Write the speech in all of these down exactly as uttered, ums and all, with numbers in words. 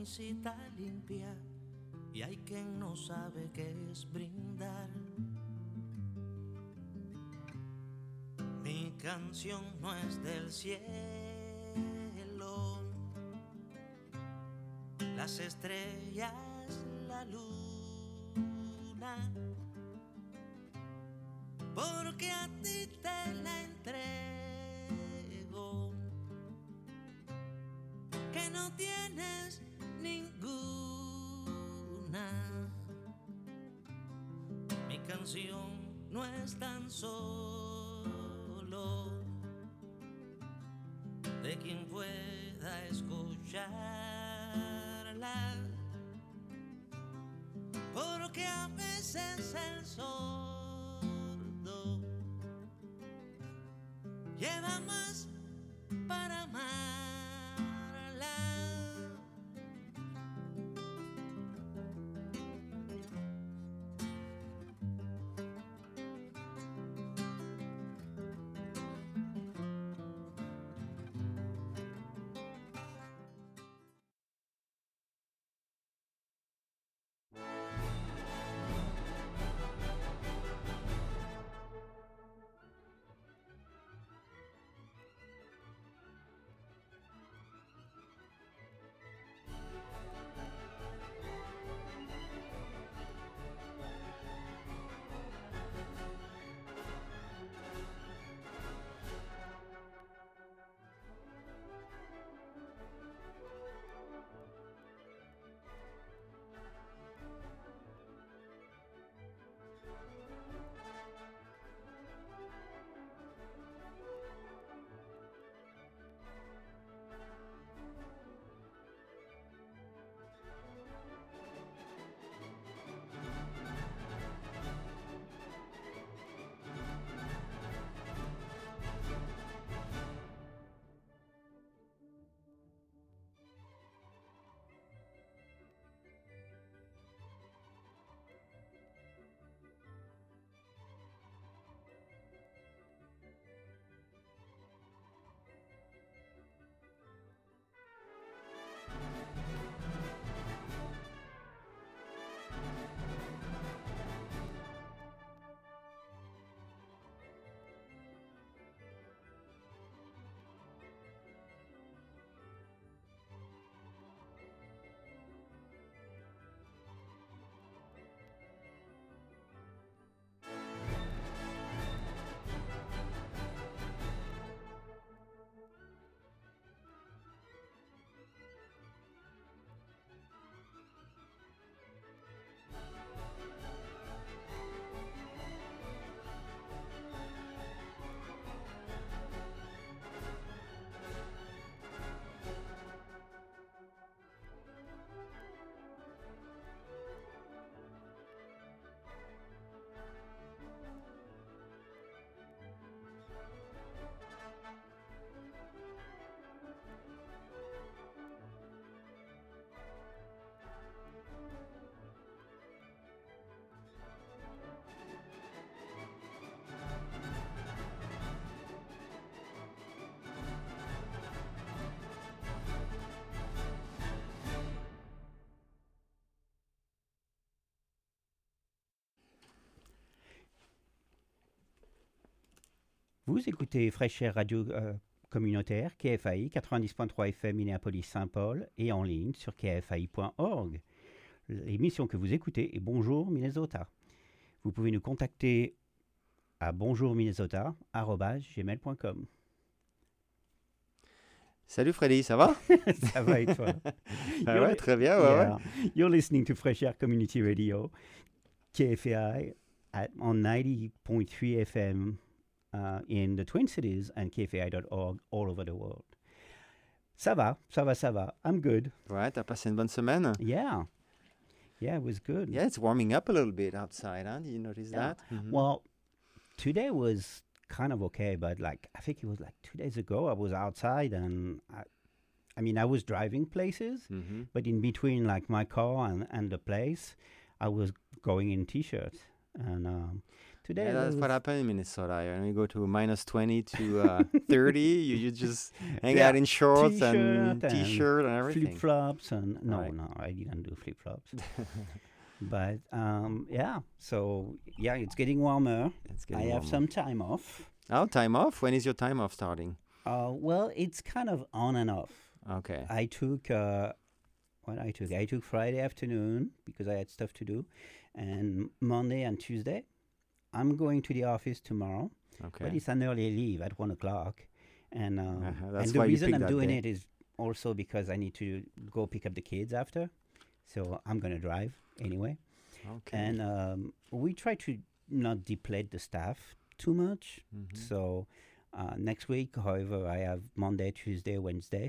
visita limpia y hay quien no sabe qué es brindar. Mi canción no es del cielo, las estrellas, la luna, porque a ti te la entrego, que no tienes ninguna. Mi canción no es tan solo de quien pueda escucharla, porque a veces el sordo lleva más para amarla. Vous écoutez Fraîche Air Radio euh, communautaire, K F A I, quatre-vingt-dix point trois F M Minneapolis-Saint-Paul et en ligne sur k f a i point org. L'émission que vous écoutez est Bonjour Minnesota. Vous pouvez nous contacter à bonjourminnesota arobase gmail point com. Salut Freddy, ça va? Ça va et toi? Ah ouais, très bien, ouais, yeah. ouais. You're listening to Fresh Air Community Radio, K F A I, at, on ninety point three F M uh, in the Twin Cities and k f a i dot org all over the world. Ça va, ça va, ça va. I'm good. Ouais, t'as passé une bonne semaine? Yeah. Yeah, it was good. Yeah, it's warming up a little bit outside, huh? Did you notice Yeah. that? Mm-hmm. Well, today was kind of okay, but like I think it was like two days ago I was outside and I, I mean I was driving places, Mm-hmm. but in between like my car and, and the place, I was going in t-shirts. And um, Today Yeah, that's was- what happened in Minnesota. You know, you go to minus twenty to uh, thirty, you, you just hang Yeah, out in shorts and T-shirt and t-shirt and everything. flip flops and no, Right. no, I didn't do flip flops. But um, yeah, so yeah, it's getting warmer. It's I getting have warmer. some time off. Oh, time off? When is your time off starting? Uh, well, it's kind of on and off. Okay. I took uh, what I took. I took Friday afternoon because I had stuff to do, and Monday and Tuesday. I'm going to the office tomorrow, Okay. but it's an early leave at one o'clock, and um, Uh-huh, that's and the why you reason picked I'm that doing day. it is also because I need to go pick up the kids after, so I'm gonna drive anyway. Okay. And um, we try to not deplete the staff too much. Mhm. So uh, next week, however, I have Monday, Tuesday, Wednesday,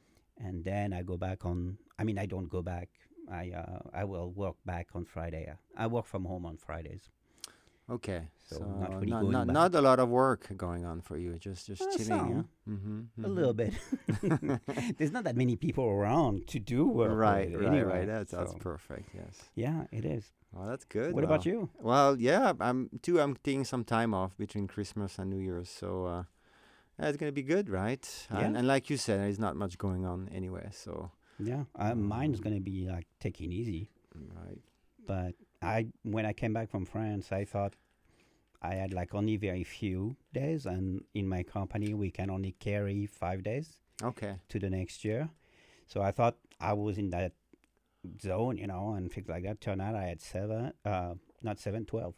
and then I go back on. I mean, I don't go back. I uh, I will work back on Friday. I work from home on Fridays. Okay. So So, not really not, going not, back. not a lot of work going on for you. Just just Uh, chilling, some. yeah? Mm-hmm, A little bit. There's not that many people around to do work. Right, with right, anyway, right. That's, that's so, perfect, yes. yeah, it is. Well, that's good. What about Well, you? Well, yeah, I'm too. I'm taking some time off between Christmas and New Year's, so uh, yeah, it's gonna be good, right? And, Yeah. and like you said, there's not much going on anyway, so Yeah, uh, mine's gonna be like taking easy. right. But I, when I came back from France, I thought I had like only very few days, and in my company we can only carry five days Okay. to the next year. So I thought I was in that zone, you know, and things like that. Turned out I had seven, uh, not seven, twelve.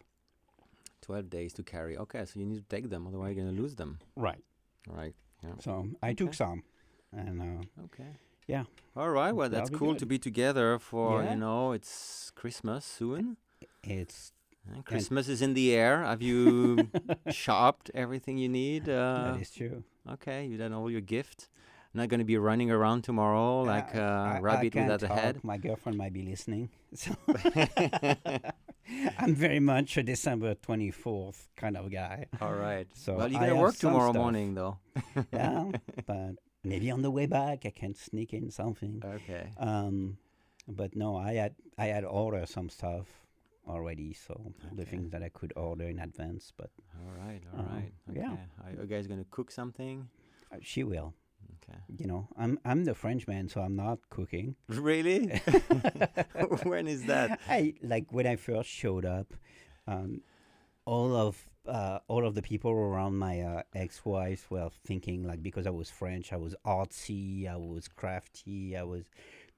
Twelve days to carry. Okay, so you need to take them, otherwise you're gonna lose them. Right. Right. So I took Okay. some, and uh, Okay. Yeah. All right. Well, That'll that's be cool good. to be together for Yeah. you know it's Christmas soon. it's And Christmas is in the air. Have you shopped everything you need? Uh, that is true. okay, you done all your gift. Not going to be running around tomorrow like Uh, a I- I rabbit can't without a head. talk. My girlfriend might be listening. So I'm very much a December twenty-fourth kind of guy. All right. So well, you're I going to have work some tomorrow stuff. morning, though. Yeah, but maybe on the way back I can sneak in something. Okay. Um, but no, I had I had ordered some stuff already, so the Okay. things that I could order in advance. But All right. All Uh, right. Okay. yeah. Are you guys going to cook something? uh, she will. Okay. You know, I'm I'm the Frenchman, so I'm not cooking. Really? When is that? I like when I first showed up, um, all of uh, all of the people around my uh, ex-wife were thinking like because I was French, I was artsy, I was crafty, I was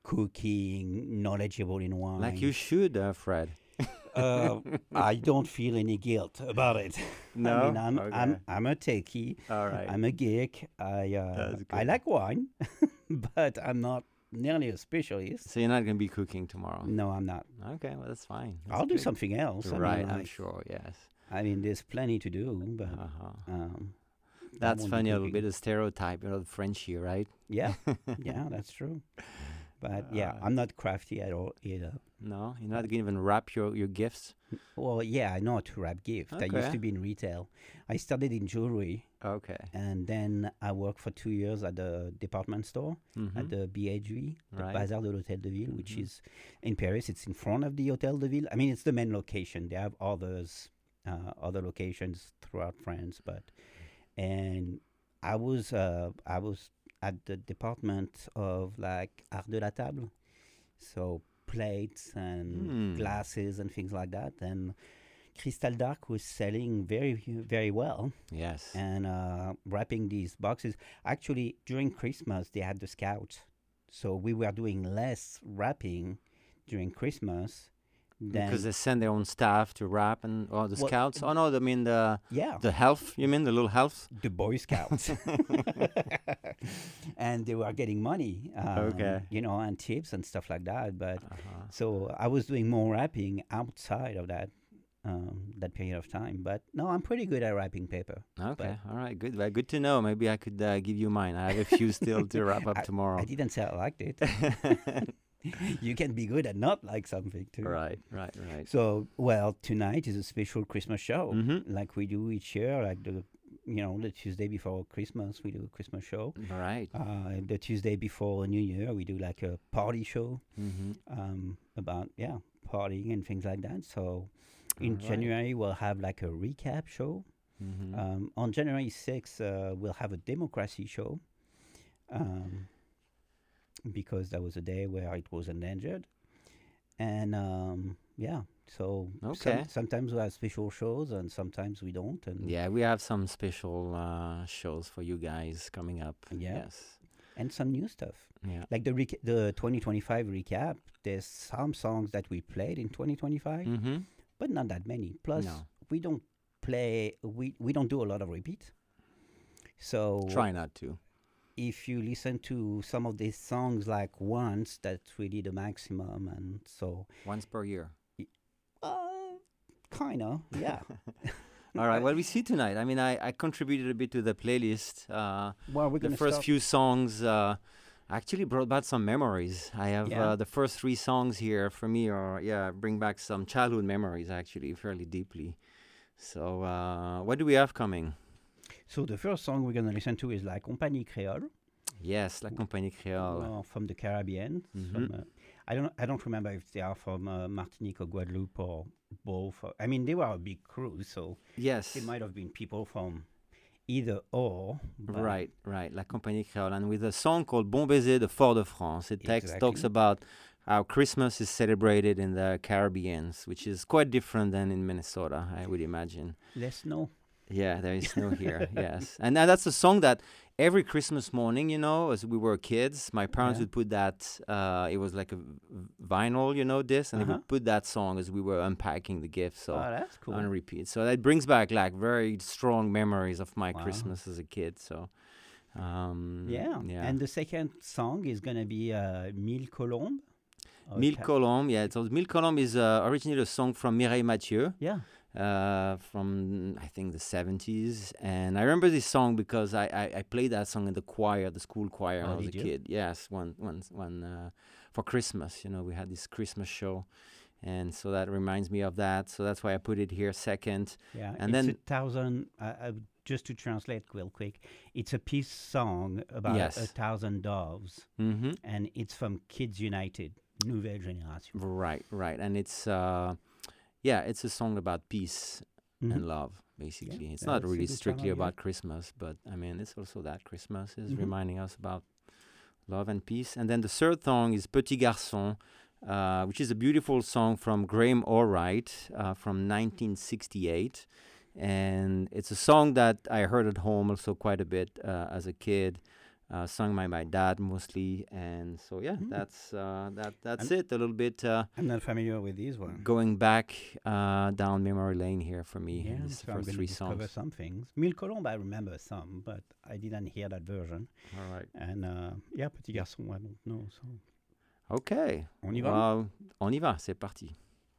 cooking, knowledgeable in wine. Like you should, uh, Fred. uh, I don't feel any guilt about it. No? I mean, I'm Okay. I'm I'm a techie. All right. I'm a geek. I uh, That's I good. like wine, but I'm not nearly a specialist. So you're not going to be cooking tomorrow? No, I'm not. Okay. Well, that's fine. That's I'll do good. something else. I mean, Right. I'm like, sure. Yes. I mean, there's plenty to do, but Uh-huh. um, I That's won't be funny, a little cooking. bit of stereotype, you know, the Frenchie, right? Yeah, yeah, that's true. But yeah, Uh, I'm not crafty at all either. No, you're not going to even wrap your, your gifts. Well, yeah, I know how to wrap gift. I used Okay. to be in retail. I started in jewelry, Okay. and then I worked for two years at the department store Mhm. at the B H V, the Right. Bazar de l'Hôtel de Ville, which Mhm. is in Paris. It's in front of the Hôtel de Ville. I mean, it's the main location. They have others, uh, other locations throughout France, but and I was uh, I was at the department of like art de la table, so plates and Hmm. glasses and things like that. And Crystal Dark was selling very very well Yes. and uh, wrapping these boxes. Actually, during Christmas, they had the Scouts, so we were doing less wrapping during Christmas than Because they send their own staff to wrap and, oh, the Well, scouts. Oh, no, I mean the yeah, the health. You mean the little health? the Boy Scouts, and they were getting money, um, Okay. you know, and tips and stuff like that. But Uh-huh. so I was doing more wrapping outside of that um, that period of time. But no, I'm pretty good at wrapping paper. Okay. All right. Good. Well, good to know. Maybe I could uh, give you mine. I have a few still to wrap up tomorrow. I didn't say I liked it. You can be good at not like something too. Right. Right. Right. So, well, tonight is a special Christmas show, Mhm. like we do each year. Like the, you know, the Tuesday before Christmas, we do a Christmas show. All right. Uh, the Tuesday before New Year, we do like a party show Mm-hmm. um, about yeah, partying and things like that. So, In Alright. January, we'll have like a recap show. Mhm. Um, on January sixth, uh, we'll have a democracy show um, because that was a day where it was endangered. And um, yeah, so some- Okay. sometimes we have special shows and sometimes we don't. And Yeah, we have some special uh, shows for you guys coming up. Yeah. Yes. and some new stuff. Yeah. Like the rec- the twenty twenty-five recap, there's some songs that we played in twenty twenty-five, Mm-hmm. but not that many. Plus, No. we don't play, we, we don't do a lot of repeat. So Try not to. if you listen to some of these songs like once, that's really the maximum. And so, Once per year. uh, kind of, yeah. All right. What we see tonight. I mean, I, I contributed a bit to the playlist. Uh, Well, we're the going to first start. few songs uh, actually brought back some memories. I have Yeah. uh, the first three songs here for me are yeah bring back some childhood memories actually fairly deeply. So uh, what do we have coming? So the first song we're going to listen to is La Compagnie Créole. Yes, La Compagnie Créole. uh, from the Caribbean. Mhm. From, uh, I don't I don't remember if they are from uh, Martinique or Guadeloupe or both. Uh, I mean, they were a big crew, so Yes. it might have been people from either or. but- Right, right. La Compagnie Créole. And with a song called Bon Baiser de Fort-de-France. It text talks Exactly. about how Christmas is celebrated in the Caribbean, which is quite different than in Minnesota, I would imagine. Less snow. Yeah, there is snow here. Yes, and now that's a song that every Christmas morning, you know, as we were kids, my parents Yeah. would put that. Uh, it was like a v- vinyl, you know, disc, and they Uh-huh. would put that song as we were unpacking the gifts, so Oh, that's cool. on repeat. So that brings back like very strong memories of my Wow. Christmas as a kid. So, um, yeah. yeah. And the second song is going to be uh, Mille Colombes. or Mille Ca- Colombes, yeah. So Mille Colombes is uh, originally a song from Mireille Mathieu. Yeah. uh, from I think the seventies, and I remember this song because I, I, I played that song in the choir, the school choir, when Oh, I was a did you? kid. Yes, one one one uh, for Christmas. You know, we had this Christmas show, and so that reminds me of that. So that's why I put it here second. Yeah. And it's then- a thousand. Uh, uh, just to translate real quick, it's a peace song about Yes. a thousand doves, Mm-hmm. and it's from Kids United, Nouvelle Génération. Right, right, and it's uh, yeah, it's a song about peace Mhm. and love. Basically, it's yeah, not that's a really good strictly song, yeah. about Christmas, but I mean, it's also that Christmas is Mhm. reminding us about love and peace. And then the third song is Petit Garçon, uh, which is a beautiful song from Graham Allwright uh, from nineteen sixty-eight. And it's a song that I heard at home also quite a bit uh, as a kid, uh, sung by my dad mostly. And so, yeah, Mm. that's uh, that that's And- it. A little bit uh, I'm not familiar with this one. going back uh, down memory lane here for me. Yeah, These so I'm first going to three discover songs. some things. Mille Colombes, I remember some, but I didn't hear that version. All right. And uh, yeah, Petit Garçon, I don't know. So OK. on y va. Well, on y va, c'est parti.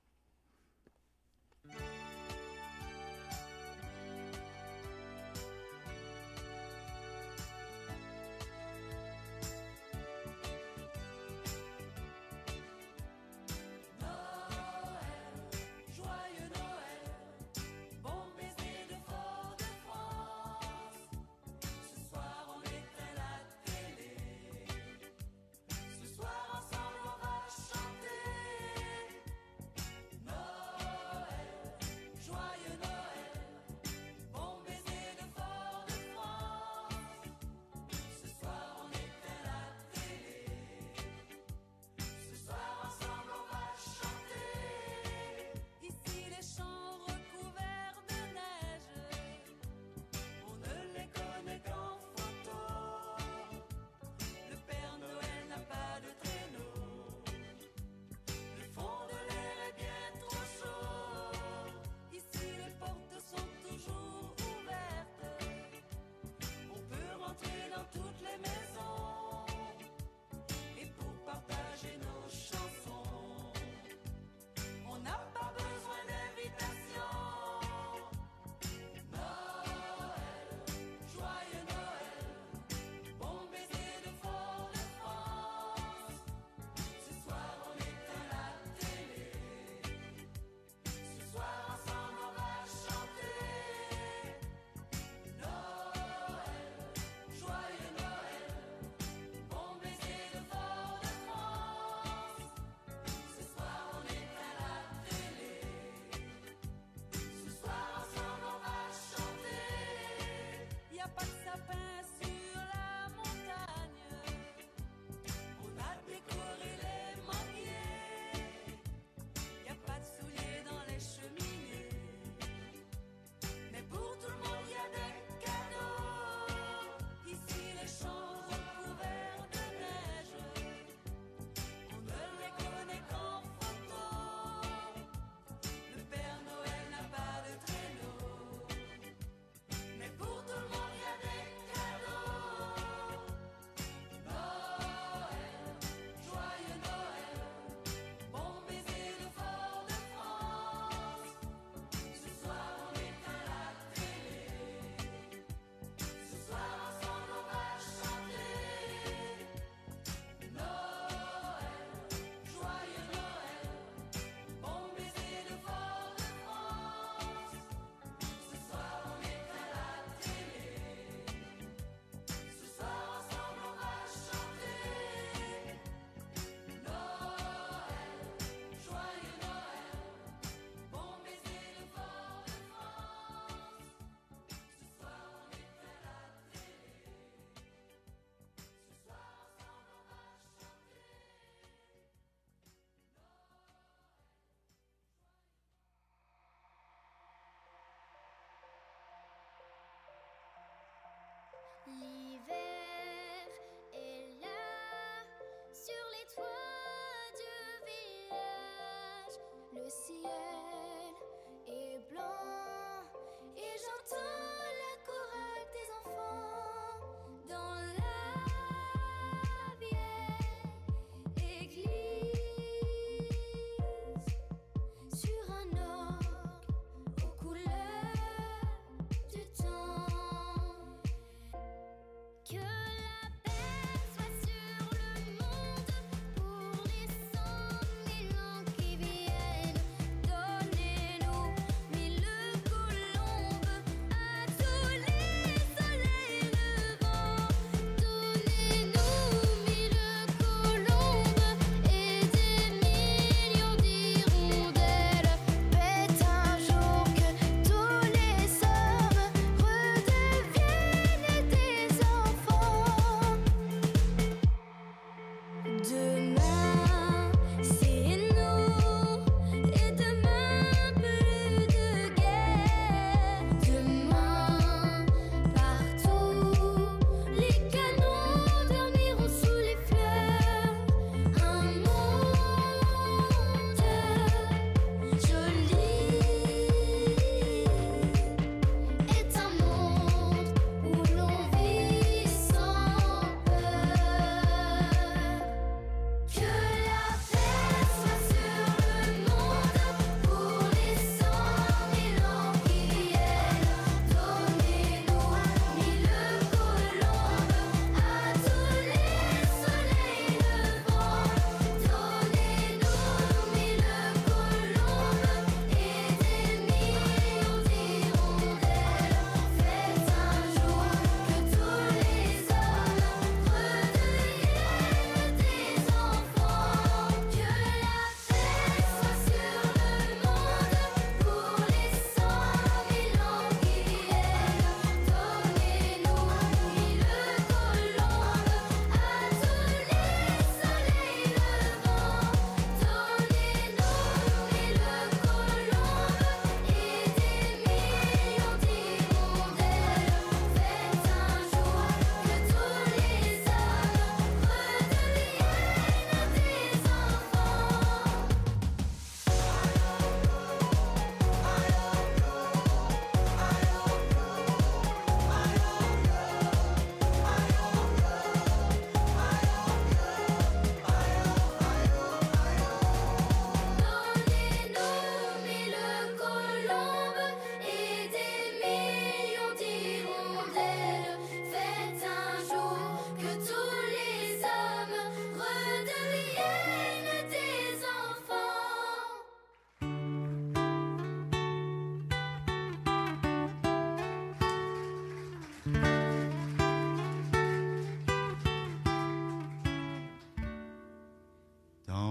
Joyeux Noël, bon baiser de Fort-de-France. Ce soir on éteint la télé. Ce soir ensemble on va chanter.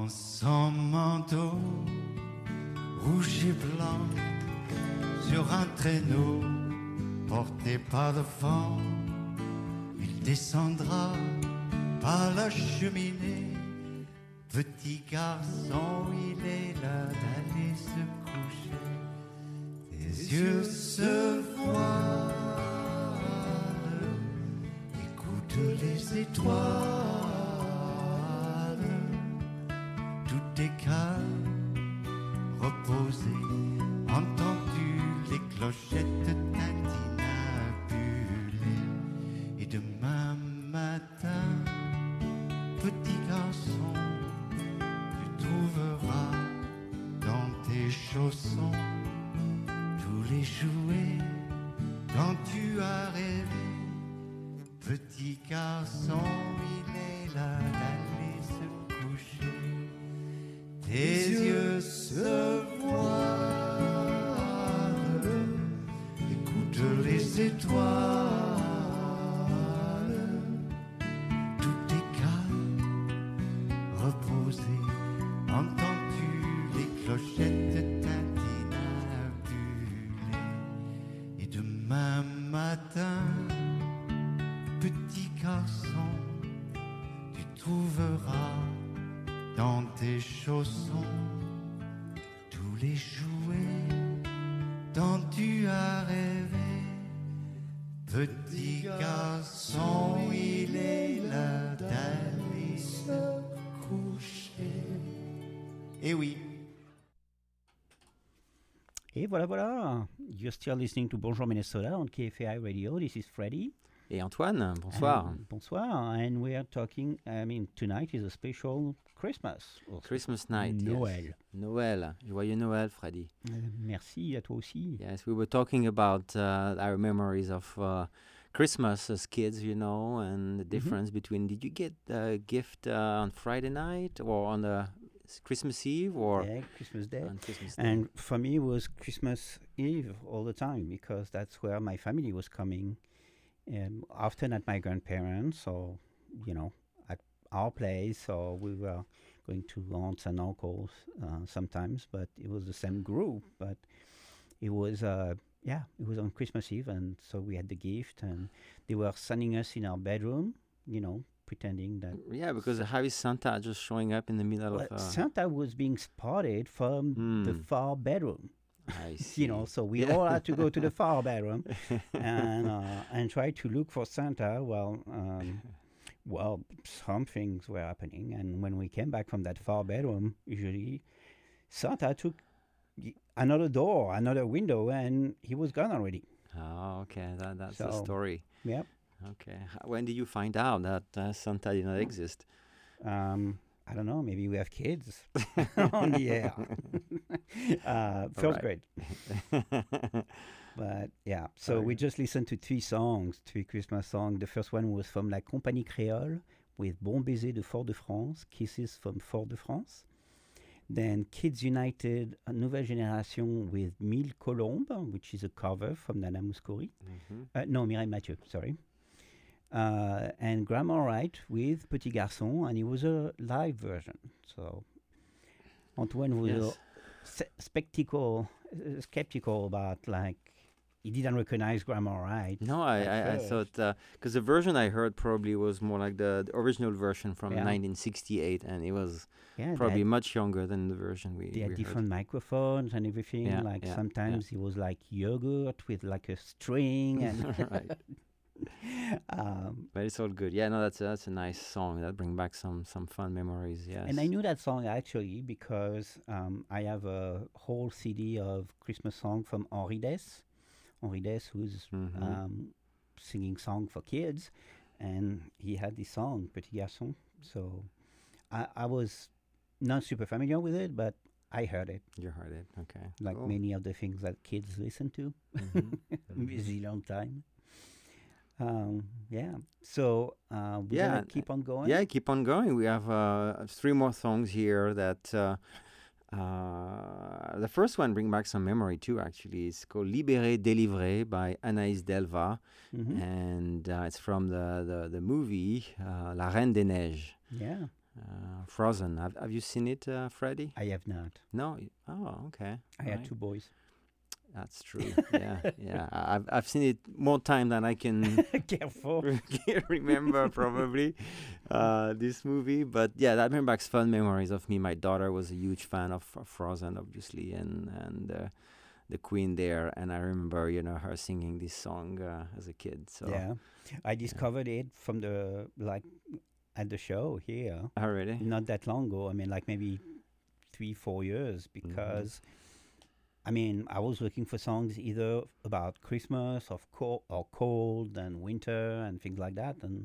Dans son manteau rouge et blanc, sur un traîneau porté par le vent, il descendra par la cheminée. Petit garçon, il est là d'aller se coucher. Tes yeux se voilent, écoute les étoiles. Tout est calme, reposé. Entends-tu les clochettes tintinabulées? Et demain matin, petit garçon, tu trouveras dans tes chaussons tous les jouets dont tu as rêvé. Petit garçon, il est là d'aller se coucher. Tes yeux se voilent, écoute les étoiles. Tout est calme, reposé. Entends-tu les clochettes tintinabulées? Et demain matin, petit garçon, tu trouveras dans tes chaussons tous les jouets dont tu as rêvé. Petit garçon, il est là d'aller se coucher. Eh oui. Et voilà, voilà. You're still listening to Bonjour Minnesota on K F A I Radio. This is Freddie. Et Antoine, bonsoir. And, bonsoir. And we are talking, I mean, tonight is a special Christmas. or Christmas night. Noël. Yes. Noël. Joyeux Noël, Freddy. Euh, merci à toi aussi. Yes, we were talking about uh, our memories of uh, Christmas as kids, you know, and the difference between. Did you get a gift uh, on Friday night or on the Christmas Eve or Yeah, Christmas Day. on Christmas Day? And for me, it was Christmas Eve all the time because that's where my family was coming. Um, often at my grandparents or, you know, at our place, or we were going to aunts and uncles uh, sometimes, but it was the same group. But it was, uh, yeah, it was on Christmas Eve, and so we had the gift, and they were sending us in our bedroom, you know, pretending that Yeah, because how is Santa just showing up in the middle well, of? Uh, Santa was being spotted from the Hmm. far bedroom. I see. You know, so we Yeah. all had to go to the far bedroom and uh, and try to look for Santa. Well, um, well, some things were happening, and when we came back from that far bedroom, usually Santa took y- another door, another window, and he was gone already. Oh, okay, that that's the So- story. Yep. Okay, H- when did you find out that uh, Santa did not exist? Um, I don't know. Maybe we have kids on the air. uh, first right. grade. But yeah, so we Okay. just listened to three songs, three Christmas songs. The first one was from La Compagnie Créole with Bon Baiser de Fort-de-France, Kisses from Fort-de-France. Then Kids United, a Nouvelle Génération with Mille Colombes, which is a cover from Nana Mouskouri. Mhm. Uh, no, Mireille Mathieu, sorry. Uh, and Grandma Wright with Petit Garçon, and it was a live version. So Antoine was Yes. uh, se- spectacle, uh, skeptical about, like, he didn't recognize Grandma Wright. No, I, at I, I first. thought because the version I heard probably was more like the, the original version from Yeah. nineteen sixty-eight, and it was Yeah, probably they had, much younger than the version we, they we had heard. different microphones and everything. Yeah, like yeah, yeah. sometimes it was like yogurt with like a string, and Right. um, But it's all good. Yeah, no, that's a, that's a nice song. That bring back some some fun memories. Yes. And I knew that song actually because um, I have a whole C D of Christmas song from Henri Dess. Henri Dess, who's Mhm. um, singing song for kids, and he had this song, Petit Garçon. So I, I was not super familiar with it, but I heard it, You heard it. Okay. like cool. many of the things that kids listen to. Mhm. Busy long time. Um, yeah. So uh, we're Yeah, gonna and- keep on going. Yeah, keep on going. We have uh, three more songs here that. Uh, uh, the first one bring back some memory too. Actually, it's called "Libéré, délivré" by Anaïs Delva, Mhm. and uh, it's from the the, the movie uh, La Reine des Neiges. Yeah. uh, Frozen. Have, have you seen it, uh, Freddie? I have not. No. y- Oh, okay. I had Right. two boys. That's true. yeah, yeah. I- I've I've seen it more time than I can Careful. remember probably uh, this movie. But yeah, that brings back fun memories of me. My daughter was a huge fan of, of Frozen, obviously, and and uh, the Queen there. And I remember, you know, her singing this song uh, as a kid. So Yeah. I discovered it from the, like, at the show here. already. Not that long ago. I mean, like maybe three, four years because, I mean, I was looking for songs either about Christmas or, co- or cold and winter and things like that. And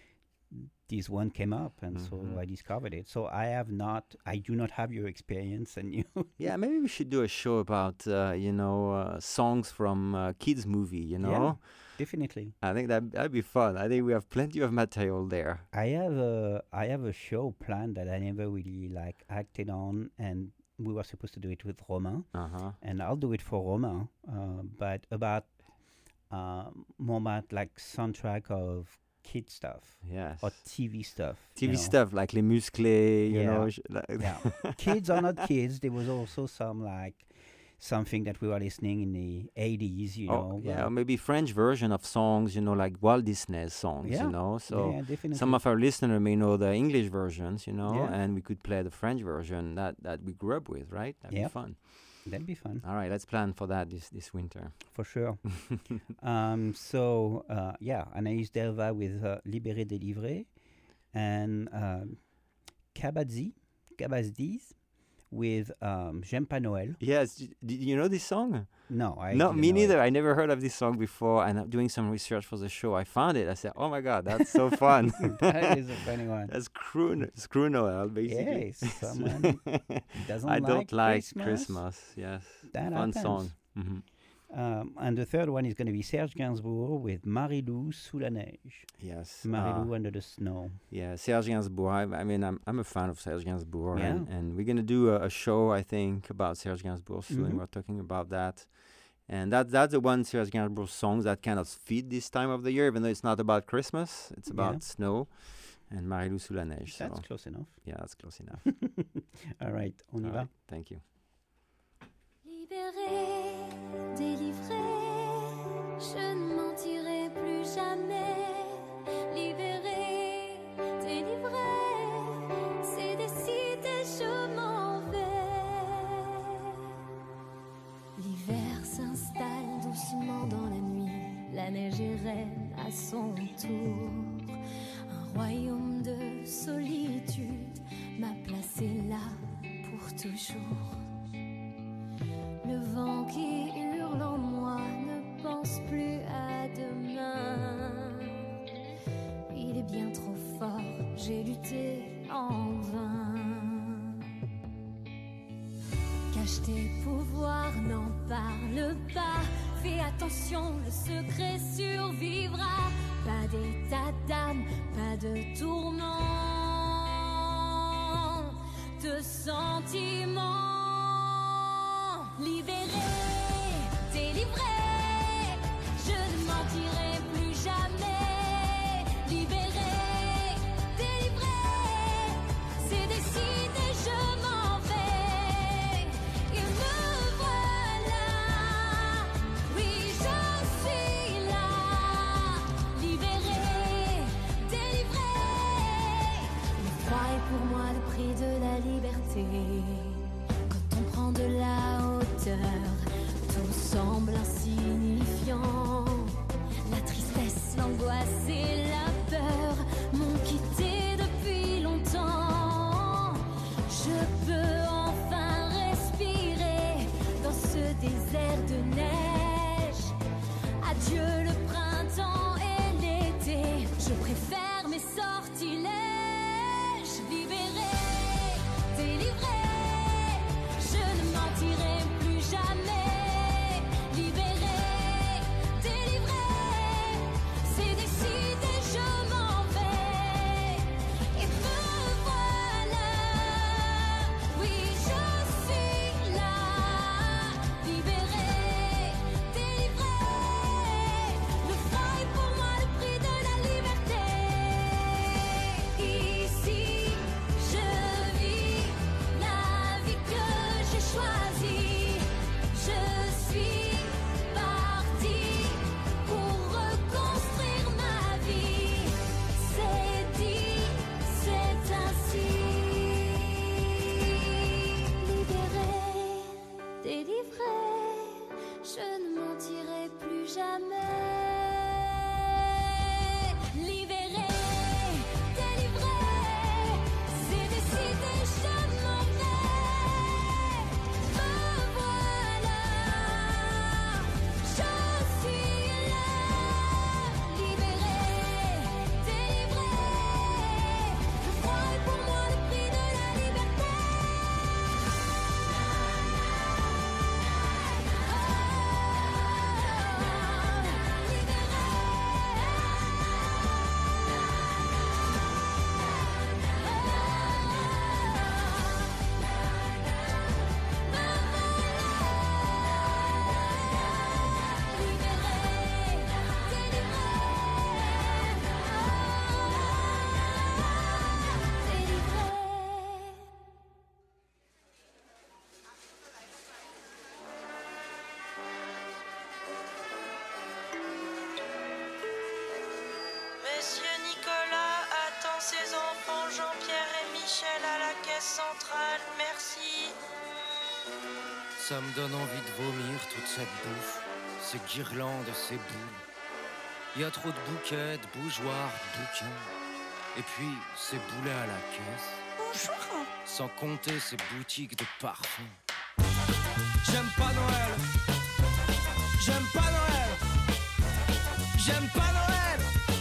this one came up. And Mhm. so I discovered it. So I have not, I do not have your experience. And you, Yeah, maybe we should do a show about uh, you know uh, songs from uh, kids movie. You know, definitely. I think that that'd be fun. I think we have plenty of material there. I have a I have a show planned that I never really like acted on, and we were supposed to do it with Romain, Uh huh. and I'll do it for Romain, uh, but about um, more about like soundtrack of kid stuff Yes. or T V stuff. T V you know. stuff like Les Musclés, you Yeah. know. sh- like Yeah, kids are not kids. There was also some like something that we were listening in the eighties, you Oh, know. yeah, but- or maybe French version of songs, you know, like Walt Disney songs, Yeah. you know. So yeah, definitely. some of our listeners may know the English versions, you know, Yeah. and we could play the French version that, that we grew up with, right? That'd Yeah. be fun. That'd be fun. All right, let's plan for that this, this winter. For sure. um, so, uh, yeah, Anaïs Delva with uh, Libéré, Délivré, and um, Kabadzi, Kabazdiz with um, J'aime pas Noël. Yes, d- did you know this song? No, I no, didn't me know neither. it. I never heard of this song before, and I'm doing some research for the show. I found it. I said, "Oh my God, that's so fun!" That is a funny one. That's Screw Screw Noel, basically. Yes, someone doesn't I like don't like Christmas. Christmas. Yes, That fun happens. song. hmm Um, and the third one is going to be Serge Gainsbourg with Marilou sous la neige. Yes, Marilou uh, under the snow. yeah. Serge Gainsbourg. I, I mean, I'm I'm a fan of Serge Gainsbourg, and, Yeah. and we're gonna do a, a show, I think, about Serge Gainsbourg soon. Mhm. We're talking about that. And that that's the one Serge Gainsbourg songs that kind of fit this time of the year, even though it's not about Christmas, it's about Yeah. snow. And Marilou sous la neige. That's so close enough. yeah, that's close enough. All right, on y All va. right, thank you. Libéré, délivré, je ne mentirai plus jamais. Libéré, délivré, c'est décidé, je m'en vais. L'hiver s'installe doucement dans la nuit, la neige est reine à son tour. Un royaume de solitude m'a placé là pour toujours. Le vent qui hurle en moi ne pense plus à demain. Il est bien trop fort, j'ai lutté en vain. Cache tes pouvoirs, n'en parle pas. Fais attention, le secret survivra. Pas d'état d'âme, pas de tourment, de sentiments. Libéré, délivré, je ne mentirai plus jamais. Libéré, délivré, c'est décidé, je m'en vais. Et me voilà, oui je suis là. Libéré, délivré, le froid est pour moi le prix de la liberté. Quand on prend de la hauteur Monsieur Nicolas attend ses enfants Jean-Pierre et Michel à la caisse centrale. Merci. Ça me donne envie de vomir toute cette bouffe, ces guirlandes, ces boules. Y a trop de bouquets, de bougeoirs, de bouquins. Et puis, ces boulets à la caisse. Bonjour. Sans compter ces boutiques de parfums. J'aime pas Noël. J'aime pas Noël. J'aime pas Noël.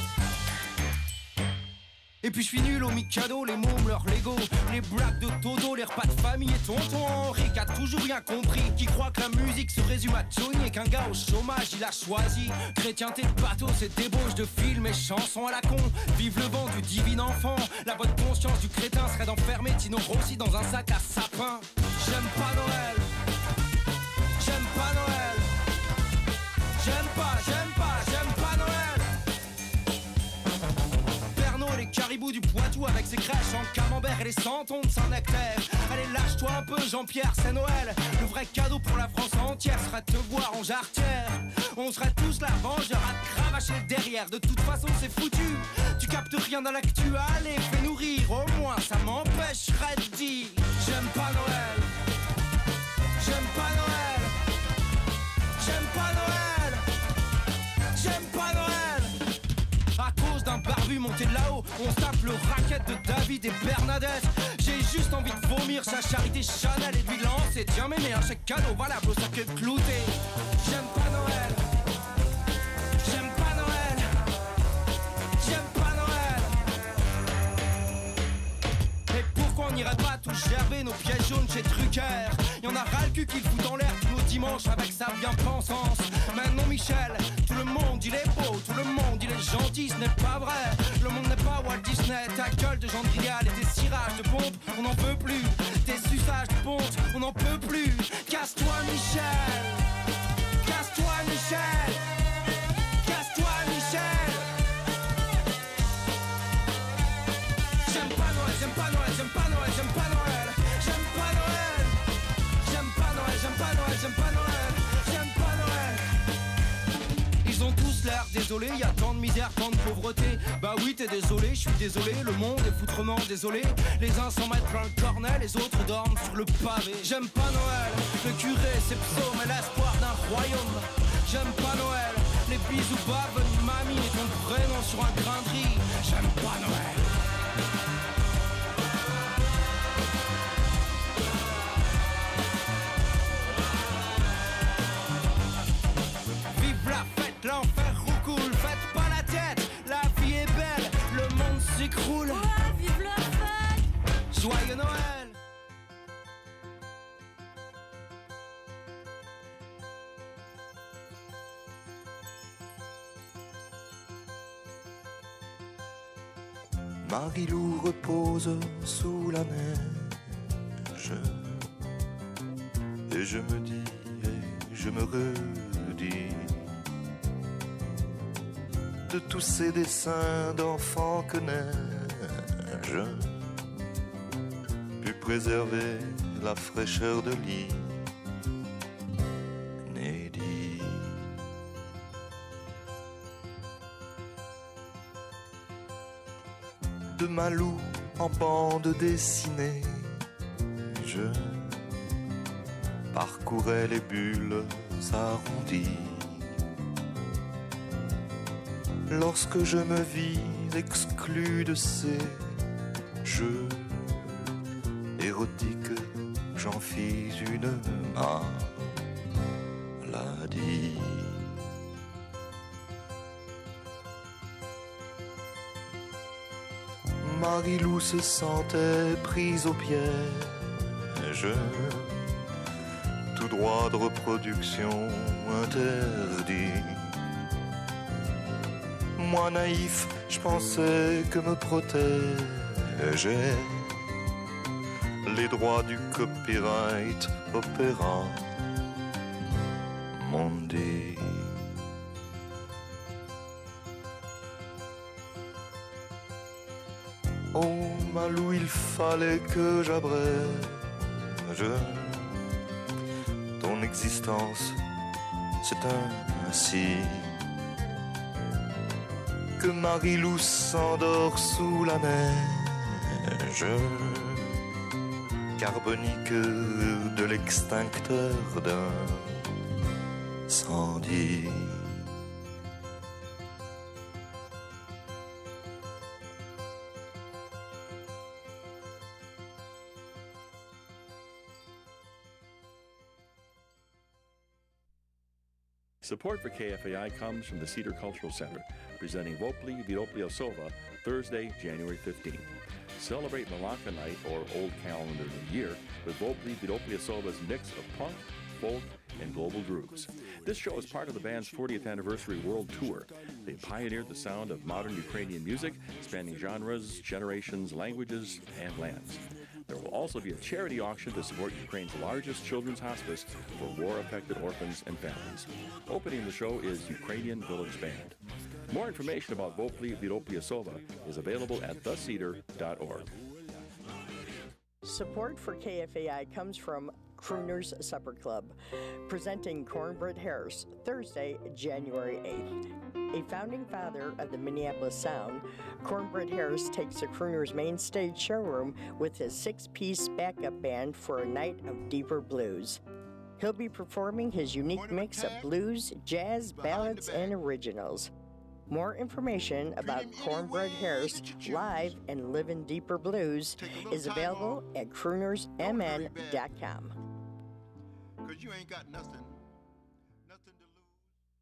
Et puis je suis nul au Mikado, les mômes, leurs Lego, les blagues de Toto, les repas de famille et tonton Henri qui a toujours rien compris, qui croit que la musique se résume à Johnny et qu'un gars au chômage il a choisi chrétienté de bateau, c'est débauche de films et chansons à la con. Vive le vent du divin enfant, la bonne conscience du crétin serait d'enfermer Tino Rossi dans un sac à sapin. J'aime pas Noël. J'aime pas Noël. J'aime pas, j'aime pas, j'aime pas Noël. Les caribous du Poitou avec ses crèches en camembert et les centons de Saint-Nectaire. Allez lâche-toi un peu Jean-Pierre, c'est Noël. Le vrai cadeau pour la France entière serait de te voir en jarretière. On serait tous la vengeur à te cravacher derrière. De toute façon c'est foutu, tu captes rien dans l'actu. Allez fais-nous rire, au moins ça m'empêcherait de dire j'aime pas Noël. J'aime pas Noël. J'aime pas Noël. J'aime pas Noël. À cause d'un barbu monté de là-haut, on se tape le racket de David et Bernadette. J'ai juste envie de vomir sa charité Chanel et de lui lancer tiens mémé un chèque cadeau valable au cercueil clouté. J'aime pas Noël. J'aime pas Noël. J'aime pas Noël. Et pourquoi on n'irait pas tous gerber nos pièces jaunes chez Drucker? Y'en a ras le cul qui le fout en l'air tous nos dimanches avec sa bien-pensance. Maintenant Michel, tout le monde il est beau, tout le monde il est gentil, ce n'est pas vrai. Le monde n'est pas Walt Disney, ta gueule de Gendrial et tes cirages de pompe, on n'en peut plus. Tes suçages de ponte, on n'en peut plus. Casse-toi Michel. Casse-toi Michel. Casse-toi Michel. J'aime pas Noël, j'aime pas Noël, j'aime pas Noël, j'aime pas Noël. J'aime pas Noël. J'aime pas Noël, j'aime pas Noël, j'aime pas Noël. J'aime pas Noël. Ils ont tous l'air désolés, y a tant de misère, tant de pauvreté. Bah oui t'es désolé, je suis désolé, le monde est foutrement désolé. Les uns s'en mettent plein le cornet, les autres dorment sur le pavé. J'aime pas Noël, le curé, ses psaumes et l'espoir d'un royaume. J'aime pas Noël, les bisous baves de mamie et ton prénom sur un grain de riz. J'aime pas Noël. L'enfer roucoule, faites pas la tête, la vie est belle, le monde s'écroule. Ouais, vive la fête. Joyeux Noël. Marie-Lou repose sous la neige. Et je me dis, et je me redis de tous ces dessins d'enfants que neige put préserver la fraîcheur de lit. Inédit. De Malou en bande dessinée, je parcourais les bulles arrondies. Lorsque je me vis exclu de ces jeux érotiques, j'en fis une maladie. Marie-Lou se sentait prise au piège, tout droit de reproduction interdit. Moi naïf, je pensais que me protégeaient les droits du copyright opéra mondi. Oh Malou, il fallait que j'abrège ton existence, c'est ainsi que Marie-Lou s'endort sous la neige carbonique de l'extincteur d'un incendie. Support for K F A I comes from the Cedar Cultural Center, presenting Vopli Vidopliosova Thursday, January fifteenth. Celebrate Malacca Night, or Old Calendar New Year, with Vopli Vidopliosova's mix of punk, folk, and global grooves. This show is part of the band's fortieth anniversary world tour. They pioneered the sound of modern Ukrainian music, spanning genres, generations, languages, and lands. There will also be a charity auction to support Ukraine's largest children's hospice for war-affected orphans and families. Opening the show is Ukrainian Village Band. More information about Vopli Vidopliosova is available at the cedar dot org. Support for K F A I comes from Crooners Supper Club, presenting Cornbread Harris, Thursday, January eighth. A founding father of the Minneapolis Sound, Cornbread Harris takes the Crooners main stage showroom with his six-piece backup band for a night of deeper blues. He'll be performing his unique mix of blues, jazz, ballads, and originals. More information about Cornbread Harris live and Livin' Deeper Blues is available at crooners m n dot com. Because you ain't got nothing, nothing to lose.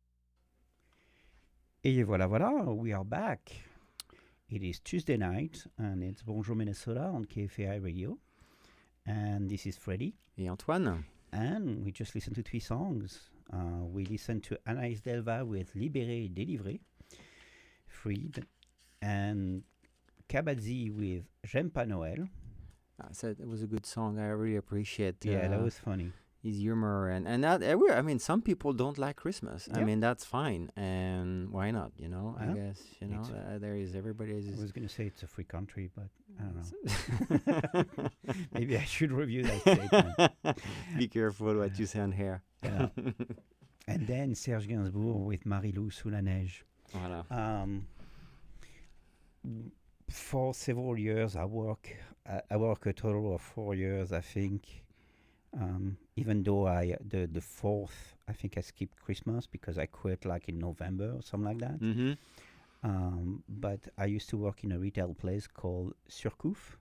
Et voilà, voilà, we are back. It is Tuesday night, and it's Bonjour Minnesota on K F A I Radio. And this is Freddy. Et Antoine. And we just listened to three songs. Uh, we listened to Anaïs Delva with Libéré, Délivré, Freed, and Kabadzi with J'aime pas Noël. I said it was a good song. I really appreciate. Yeah, uh, that was funny. His humor and and that. every- I mean, some people don't like Christmas. I Yeah. mean, that's fine, and why not? You know, I Yeah. guess you know It's- uh, there is everybody I is. was going to say it's a free country, but I don't know. Maybe I should review that statement. Be careful what you say on here. Yeah. And then Serge Gainsbourg with Marie-Lou Sous la Neige. Voilà. Um, for several years, I work. I, I work a total of four years, I think. Um, even though I the the fourth, I think I skipped Christmas because I quit like in November or something like that. Mm-hmm. Um, but I used to work in a retail place called Surcouf,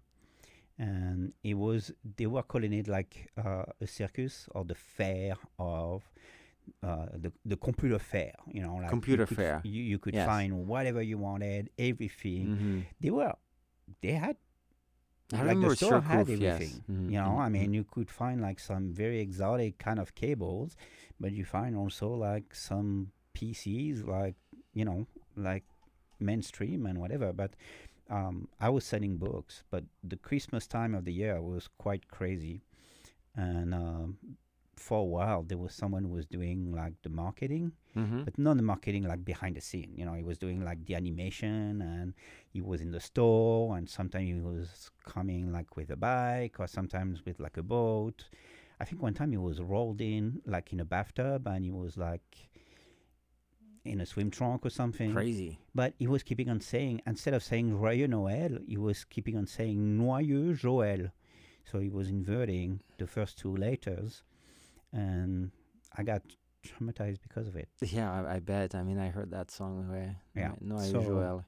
and it was they were calling it like uh, a circus or the fair of uh, the the computer fair. You know, like Computer you could, fair. You, you could Yes. find whatever you wanted, everything. Mm-hmm. They were they had. I like remember the store had Surcouf, yes. everything. Mhm, You know, mhm, I mean, you could find like some very exotic kind of cables, but you find also like some P Cs, like you know, like mainstream and whatever. But um, I was selling books, but the Christmas time of the year was quite crazy, and um, for a while there was someone who was doing like the marketing, Mhm. but not the marketing like behind the scene. You know, he was doing like the animation, and he was in the store, and sometimes he was coming like with a bike, or sometimes with like a boat. I think one time he was rolled in like in a bathtub, and he was like in a swim trunk or something. Crazy. But he was keeping on saying, instead of saying Joyeux Noël, he was keeping on saying Noyeux Joël. So he was inverting the first two letters, and I got traumatized because of it. Yeah, I, I bet. I mean, I heard that song. Uh, Yeah, No, so- Joel.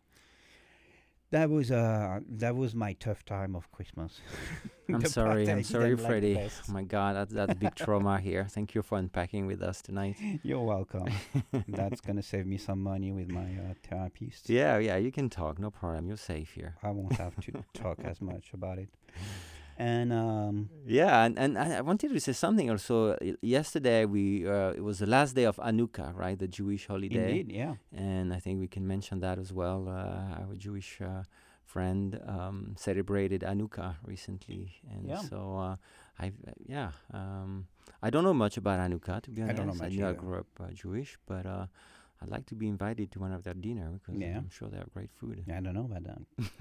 That was uh that was my tough time of Christmas. I'm The sorry. part I I'm sorry, didn't like Freddie. best. Oh my God, that's that's big trauma here. Thank you for unpacking with us tonight. You're welcome. That's gonna save me some money with my uh, therapist. Yeah, yeah, you can talk. No problem. You're safe here. I won't have to talk as much about it. And um, Yeah, and, and I I wanted to say something also. Y- Yesterday, we uh, it was the last day of Hanukkah, right? The Jewish holiday. indeed, yeah. And I think we can mention that as well. Uh, our Jewish uh, friend um, celebrated Hanukkah recently, and Yeah. so uh, I, yeah, um, I don't know much about Hanukkah, to be I honest. don't know much knew I either. grew up uh, Jewish, but uh, I'd like to be invited to one of their dinner because Yeah. I'm sure they have great food. I don't know about that.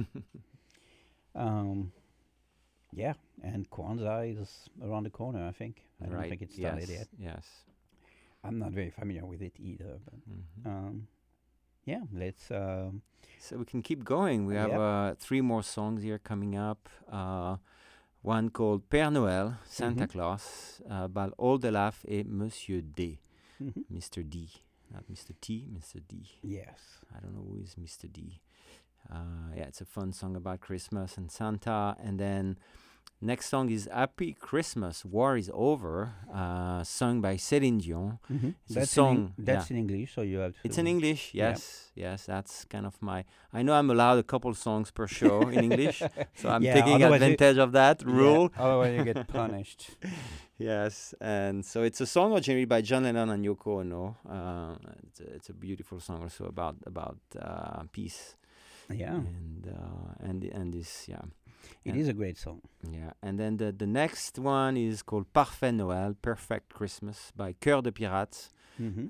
um, yeah, and Kwanzaa is around the corner. I think. I don't right? think it started yes. yet. Yes. I'm not very familiar with it either. But Mhm. um, yeah, let's. Uh, So we can keep going. We have Yep. uh, three more songs here coming up. Uh, one called Père Noël, Santa Mhm. Claus, uh, by Oldelaf et Monsieur D. Mhm. Mister D. Not Mister T, Mister D. Yes. I don't know who is Mister D. Uh, yeah, it's a fun song about Christmas and Santa. And then next song is Happy Christmas, War is Over, uh, sung by Céline Dion. Mhm. It's That's a song. In, Eng- that's yeah. in English, so you have to. It's in English, Yeah. yes, yes. That's kind of my. I know I'm allowed a couple songs per show in English, so I'm Yeah, taking otherwise you- advantage of that Yeah, rule. otherwise you get punished. Yes, and so it's a song originally by John Lennon and Yoko Ono. Uh, it's, a, it's a beautiful song also about about uh, peace. Yeah. and uh, and and this yeah. It And- is a great song. Yeah, and then the the next one is called Parfait Noël, Perfect Christmas by Cœur de Pirates. Mhm.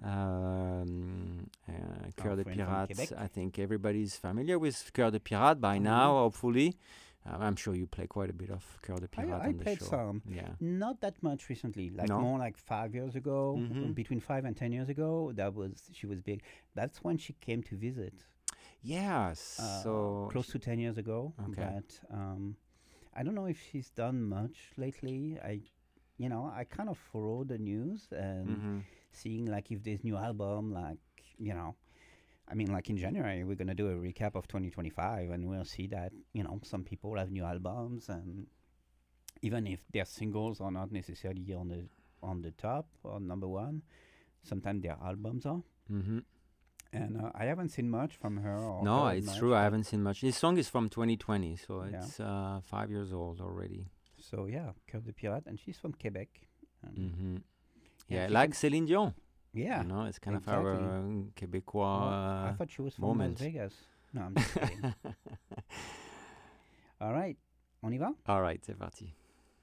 Um, uh, Cœur de friend from Pirates. Quebec. I think everybody's familiar with Cœur de Pirates by Mhm. now, hopefully. Uh, I'm sure you play quite a bit of Cœur de I, Pirates I on the played show. some. Yeah. Not that much recently. Like No? more like five years ago, Mhm. between five and ten years ago. That was she was big. That's when she came to visit. Yes. uh, so close to ten years ago. Okay. But um, I don't know if she's done much lately. I, you know, I kind of follow the news and Mhm. seeing like if there's new album, like you know, I mean, like in January we're gonna do a recap of twenty twenty-five, and we'll see that you know some people have new albums, and even if their singles are not necessarily on the on the top or number one, sometimes their albums are. Mhm. And uh, I haven't seen much from her. Or No, heard it's much, true. I but- haven't seen much. This song is from twenty twenty, so Yeah. it's uh, five years old already. So yeah, Cœur de Pirate, and she's from Quebec. Um, hmm Yeah, Yeah, she like can- Céline Dion. Yeah, You know, it's kind of our exactly. uh, Québécois. Well, I uh, thought she was from moment. Las Vegas. No, I'm just kidding. All right, on y va? All right, c'est parti.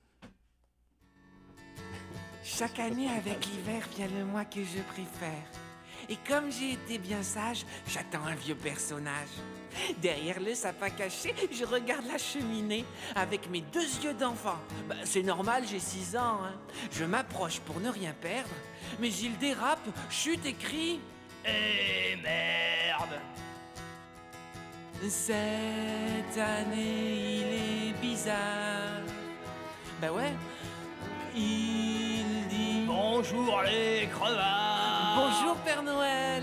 Chaque année avec l'hiver vient le mois que je préfère. Et comme j'ai été bien sage, j'attends un vieux personnage. Derrière le sapin caché, je regarde la cheminée avec mes deux yeux d'enfant. Bah, c'est normal, j'ai six ans. Hein. Je m'approche pour ne rien perdre, mais il dérape, chute et crie. Eh merde! Cette année, il est bizarre. Bah ouais, il dit bonjour les crevards. Bonjour Père Noël.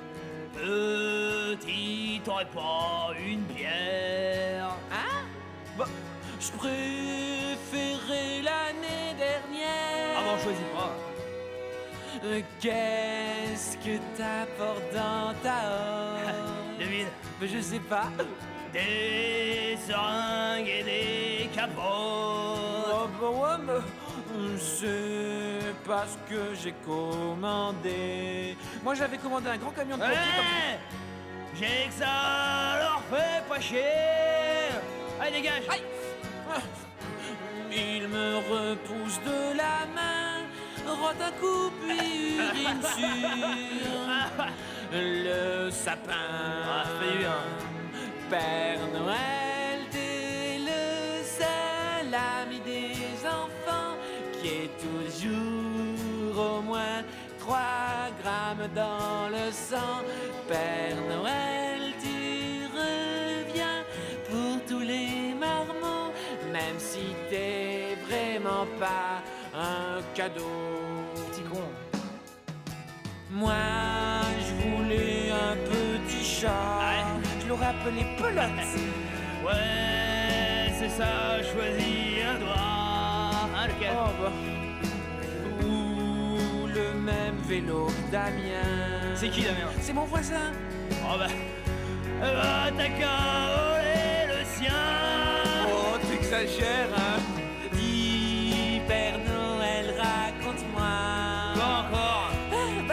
Petit, t'aurais pas une bière? Hein? Bah, je préférais l'année dernière. Ah bon, choisis pas. Euh, Qu'est-ce que t'apportes dans ta hotte? Devine. Bah, je sais pas. Des seringues et des capotes. Oh, bah ouais, mais c'est pas ce que j'ai commandé. Moi, j'avais commandé un grand camion de pompiers comme ça. J'ai que ça, alors fais pas chier. Allez, dégage. Aïe. Ah. Il me repousse de la main, rote un coup puis urine sur le sapin. Ah, c'est bien. Père Noël, t'es le seul ami des enfants qui est toujours au moins trois grammes dans le sang. Père Noël, tu reviens pour tous les marmots, même si t'es vraiment pas un cadeau. Petit con. Moi, je voulais un petit chat. Je l'aurais appelé Pelote. Ouais, c'est ça, choisis un doigt. Ah, lequel? Oh, bah. Ou le même vélo que Damien. C'est qui Damien? C'est mon voisin. Oh bah. Eh bah, t'as qu'à voler le sien. Oh, t'exagères, hein. Dis, Père Noël, raconte-moi. Quoi encore? Bah,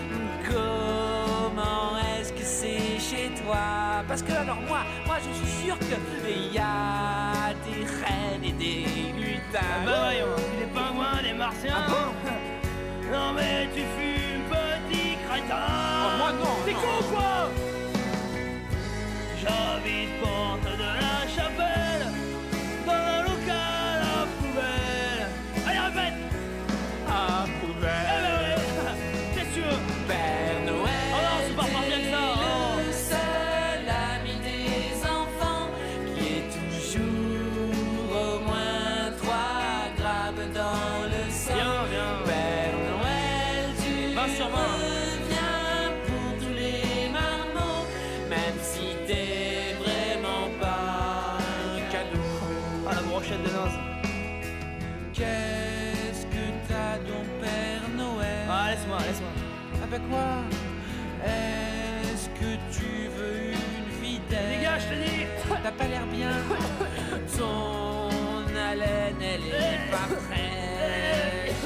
comment est-ce que c'est chez toi? Parce que alors moi, moi je suis sûr qu'il y a des reines et des lutins. Ah bah voyons, des pingouins, des martiens. Ah bon? Non mais tu fumes, petit crétin. Oh, moi non. T'es con ou quoi? J'habite porte de la chapelle, dans un local à poubelle. Allez répète. À poubelle. Eh ben ouais, qu'est-ce que tu veux? Père Noël. Oh non, c'est pas reparti avec ça. Oh. sûrement. Reviens pour tous les marmots, même si t'es vraiment pas un cadeau. Ah, la brochette de noces. Qu'est-ce que t'as donc, Père Noël? Ah, laisse-moi, laisse-moi. Ah bah quoi? Est-ce que tu veux une fidèle? Dégage, je te dis. T'as pas l'air bien. Ton haleine, elle est pas prête.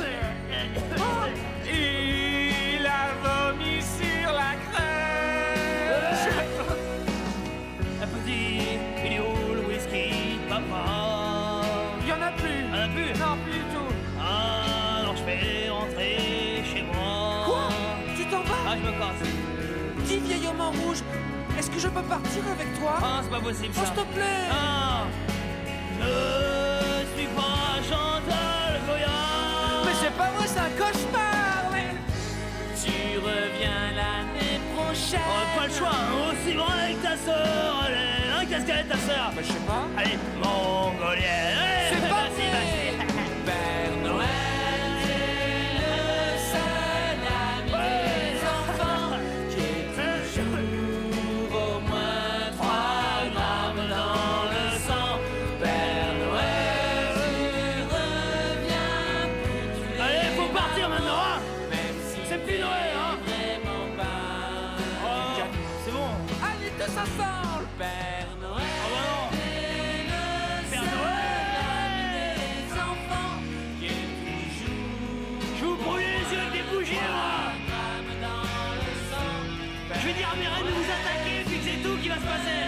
Il a vomi sur la crèche. Un petit, il est où le whisky, papa? Y en a plus. Ah, la plus? Non, plus du tout. Ah, alors je vais rentrer chez moi. Quoi? Tu t'en vas? Ah, je me casse. Petit vieil homme en rouge, est-ce que je peux partir avec toi? Ah, c'est pas possible ça. Oh, s'il te plaît. Ah, je suis pas Chantal Goya. Mais c'est pas vrai, c'est un cauchemar, mais... Tu reviens l'année prochaine. On a pas le choix, hein. Aussi grand avec ta sœur. Allez, hein, qu'est-ce qu'elle est ta sœur? Bah, je sais pas. Allez, mongolienne. Allez, C'est pas vas-y, vrai. vas-y. Père Noël est le seul ami des enfants qui est toujours au moins trois grammes dans le sang. Père Noël, tu reviens pour tous les Allez, faut partir maintenant, hein. même si C'est plus Noël, hein. vraiment pas Oh, c'est bon. allez tous ensemble. Père Noël Ah bah non. est le Père seul Noël. ami des enfants qui est toujours Je vais vous brûler les yeux avec des bougies, moi. gramme dans le sang. Je vais dire à mes reines de vous attaquer, puis que c'est tout qui va se passer.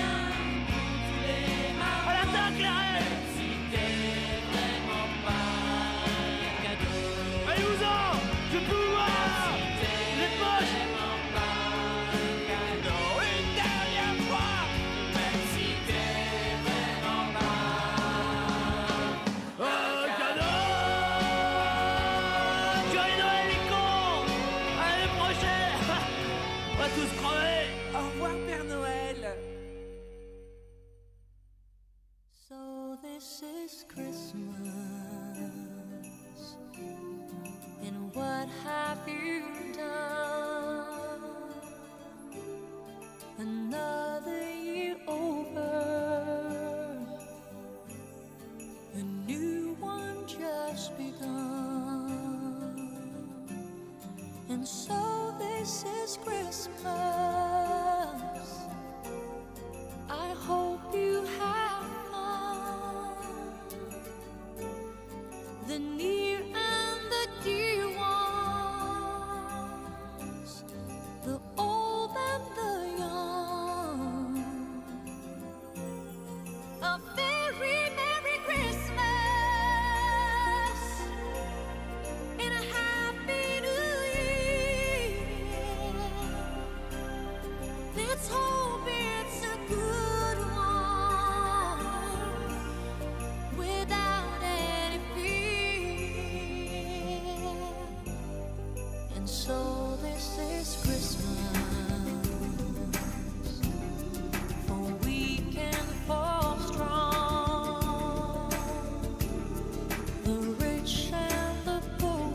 À l'attaque, les reines. Si t'es vraiment pas un cadeau, Allez-vous-en. Je peux vous voir. Vous êtes moches. vraiment pas un cadeau, une dernière fois, même si t'es vraiment pas. Un cadeau. Joyeux Noël, les cons. À l'année prochaine. On va tous crever. Au revoir, Père Noël. So this is Christmas, and what have you done? Another year over, a new one just begun, and so this is Christmas. I hope you have fun. The near and the dear ones, the old and the young. A very Merry Christmas and a Happy New Year. Let's hope it's a good one without any fear. And so this is Christmas, for weak and for strong, the rich and the poor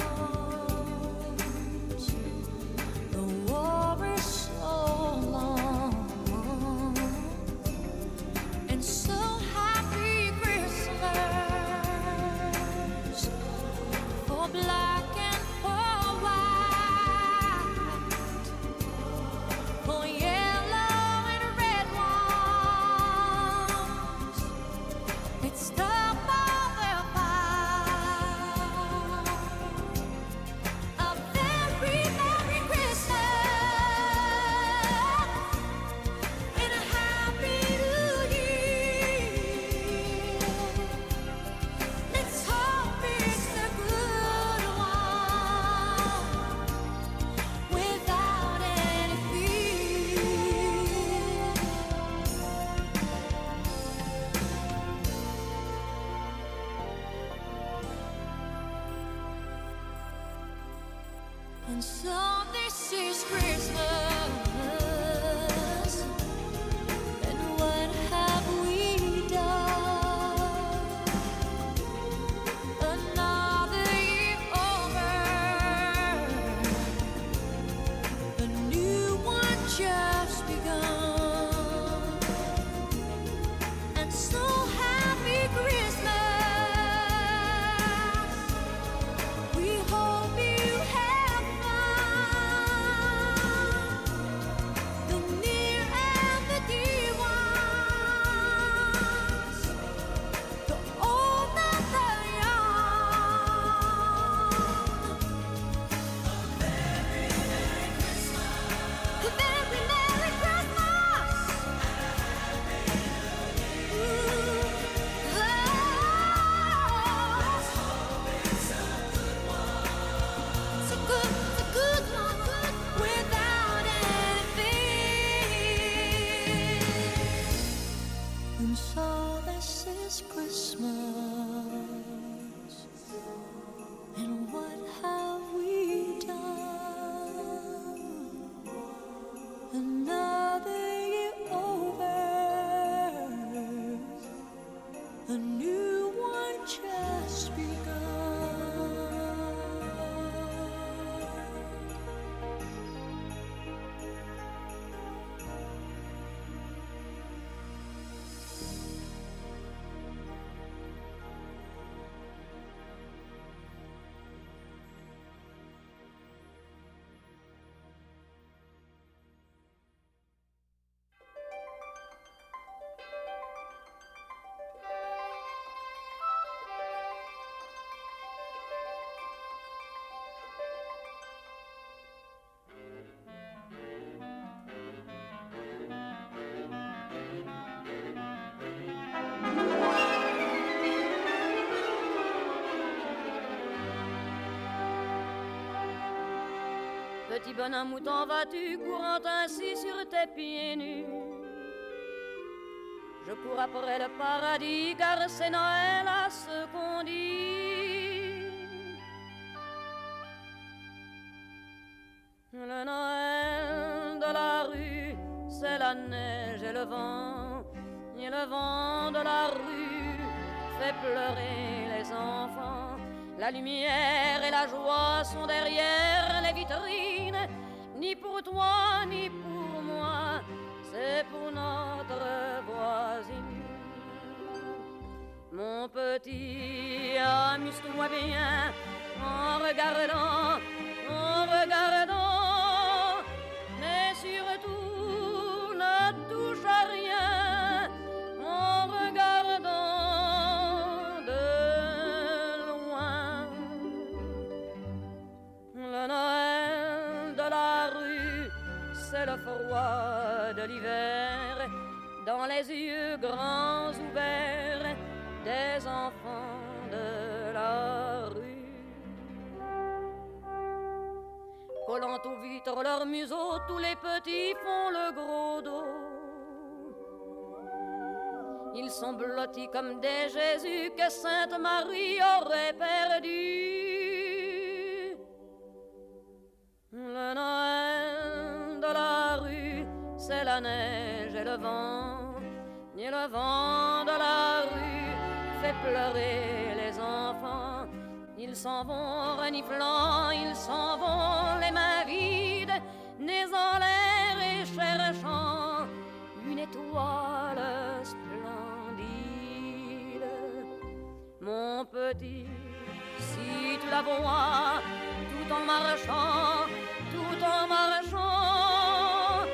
ones. The war is so long, and so happy Christmas for black and for white, for yellow and red ones. It's time for the fight. A very Merry Christmas and a Happy New Year. Let's hope it's a good one without any fear. And so this is Christmas, and what have we done? Another year over, Petit bonhomme, où t'en vas-tu, courant ainsi sur tes pieds nus? Je cours après le paradis, car c'est Noël à ce qu'on dit. Le Noël de la rue, c'est la neige et le vent. Et le vent de la rue fait pleurer les enfants. La lumière et la joie sont derrière les vitrines. Ni pour toi, ni pour moi, c'est pour notre voisine. Mon petit, amuse-toi bien en regardant, en regardant, mais surtout ne touche à rien en regardant de loin. Le Noël de la rue, c'est le froid de l'hiver, dans les yeux grands ouverts des enfants de la rue. Collant aux vitres leurs museaux, tous les petits font le gros dos. Ils sont blottis comme des Jésus que Sainte Marie aurait perdu. Le Noël de la rue, c'est la neige et le vent. Et le vent de la rue fait pleurer les enfants. Ils s'en vont reniflant, ils s'en vont les mains vides, nez en l'air et cherchant une étoile splendide. Mon petit, si tu la vois, tout en marchant, tout en marchant,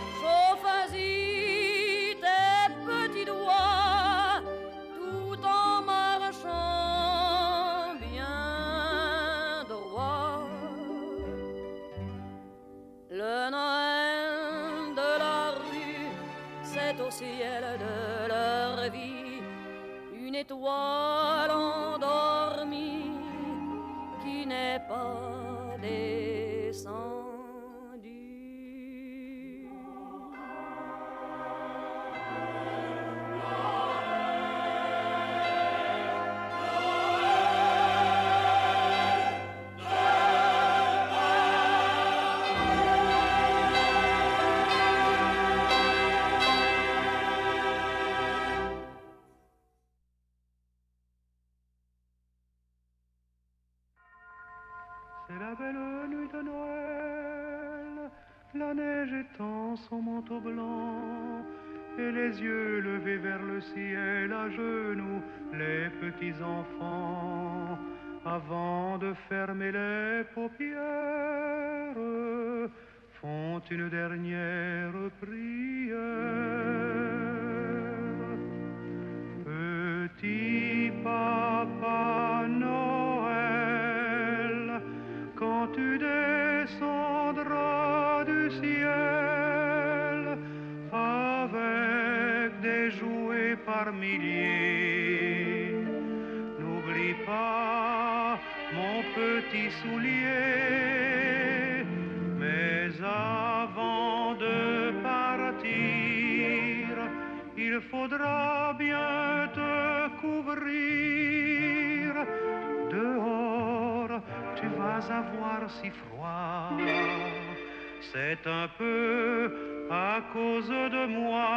chauffe-y tes petits doigts, tout en marchant bien droit. Le Noël de la rue, c'est au ciel de leur vie une étoile endormie qui n'est pas descendue. C'est la belle nuit de Noël, la neige étend son manteau blanc, et les yeux levés vers le ciel, à genoux, les petits enfants, avant de fermer les paupières, font une dernière prière. Petit papa Noël, quand tu descendras du ciel avec des jouets par milliers, n'oublie pas mon petit soulier. Mais avant de partir, il faudra bien te couvrir. Dehors, tu vas avoir si froid. C'est un peu à cause de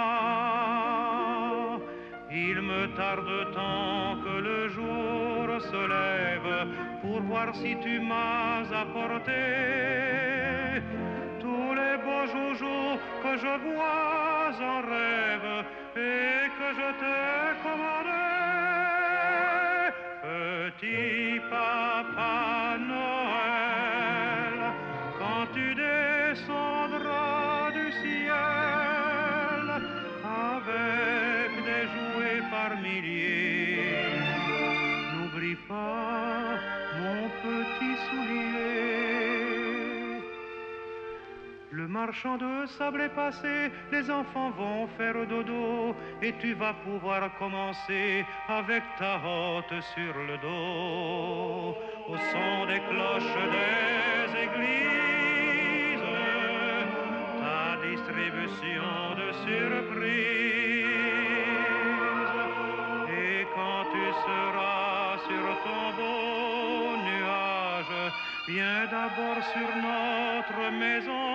moi. Il me tarde tant que le jour se lève pour voir si tu m'as apporté tous les beaux joujoux que je vois en rêve et que je te commandais. Petit papa Noël, quand tu descendras du ciel avec des jouets par milliers, n'oublie pas mon petit soulier. Le marchand de sable est passé, les enfants vont faire dodo, et tu vas pouvoir commencer avec ta hotte sur le dos, au son des cloches des églises. balbutiant de surprise. Et quand tu seras sur ton beau nuage, viens d'abord sur notre maison.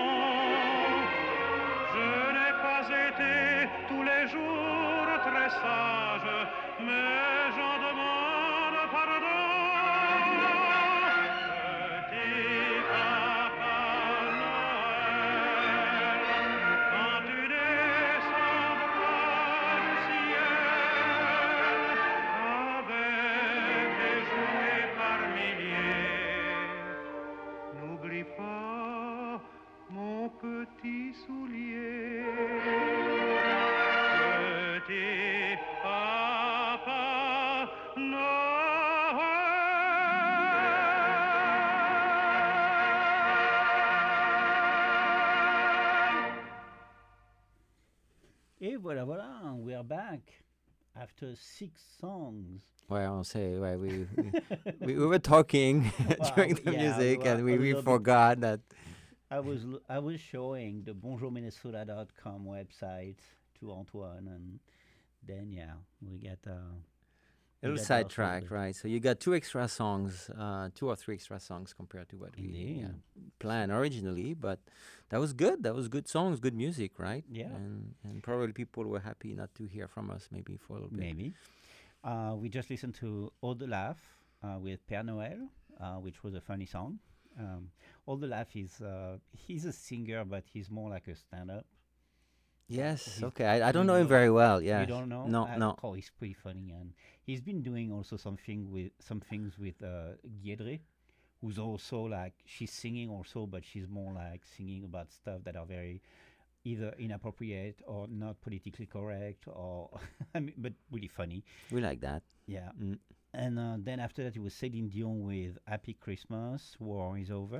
Je n'ai pas été tous les jours très sage, mais j'en demande pardon. Petit papa Noël, quand tu descendras du ciel avec des jouets par milliers, n'oublie pas mon petit soulier. Petit papa Et voilà, voilà, we're back after six songs. Well, I'll say, well, we, we, we, we were talking Well, during the yeah, music, we were and we, a we little bit- forgot that. I was l- I was showing the bonjour minnesota dot com website to Antoine, and then yeah, we get uh, A we little get sidetracked, lost right? So you got two extra songs, uh, two or three extra songs compared to what we Indeed. yeah, planned originally. But that was good. That was good songs, good music, right? Yeah. And and probably people were happy not to hear from us maybe for a little bit. Maybe. Uh, we just listened to All the Laugh uh, with Père Noël, uh, which was a funny song. Um, All the Laugh is uh, he's a singer, but he's more like a stand-up. Yes. He's- Okay. I, I don't you know him very well. Yeah. You don't know? No. I- No. Oh, he's pretty funny, and he's been doing also something with some things with uh, Guédré, who's also like she's singing also, but she's more like singing about stuff that are very either inappropriate or not politically correct, or I mean, but really funny. We like that. Yeah. Mm. And uh, then after that, it was Céline Dion with Happy Christmas, War is Over.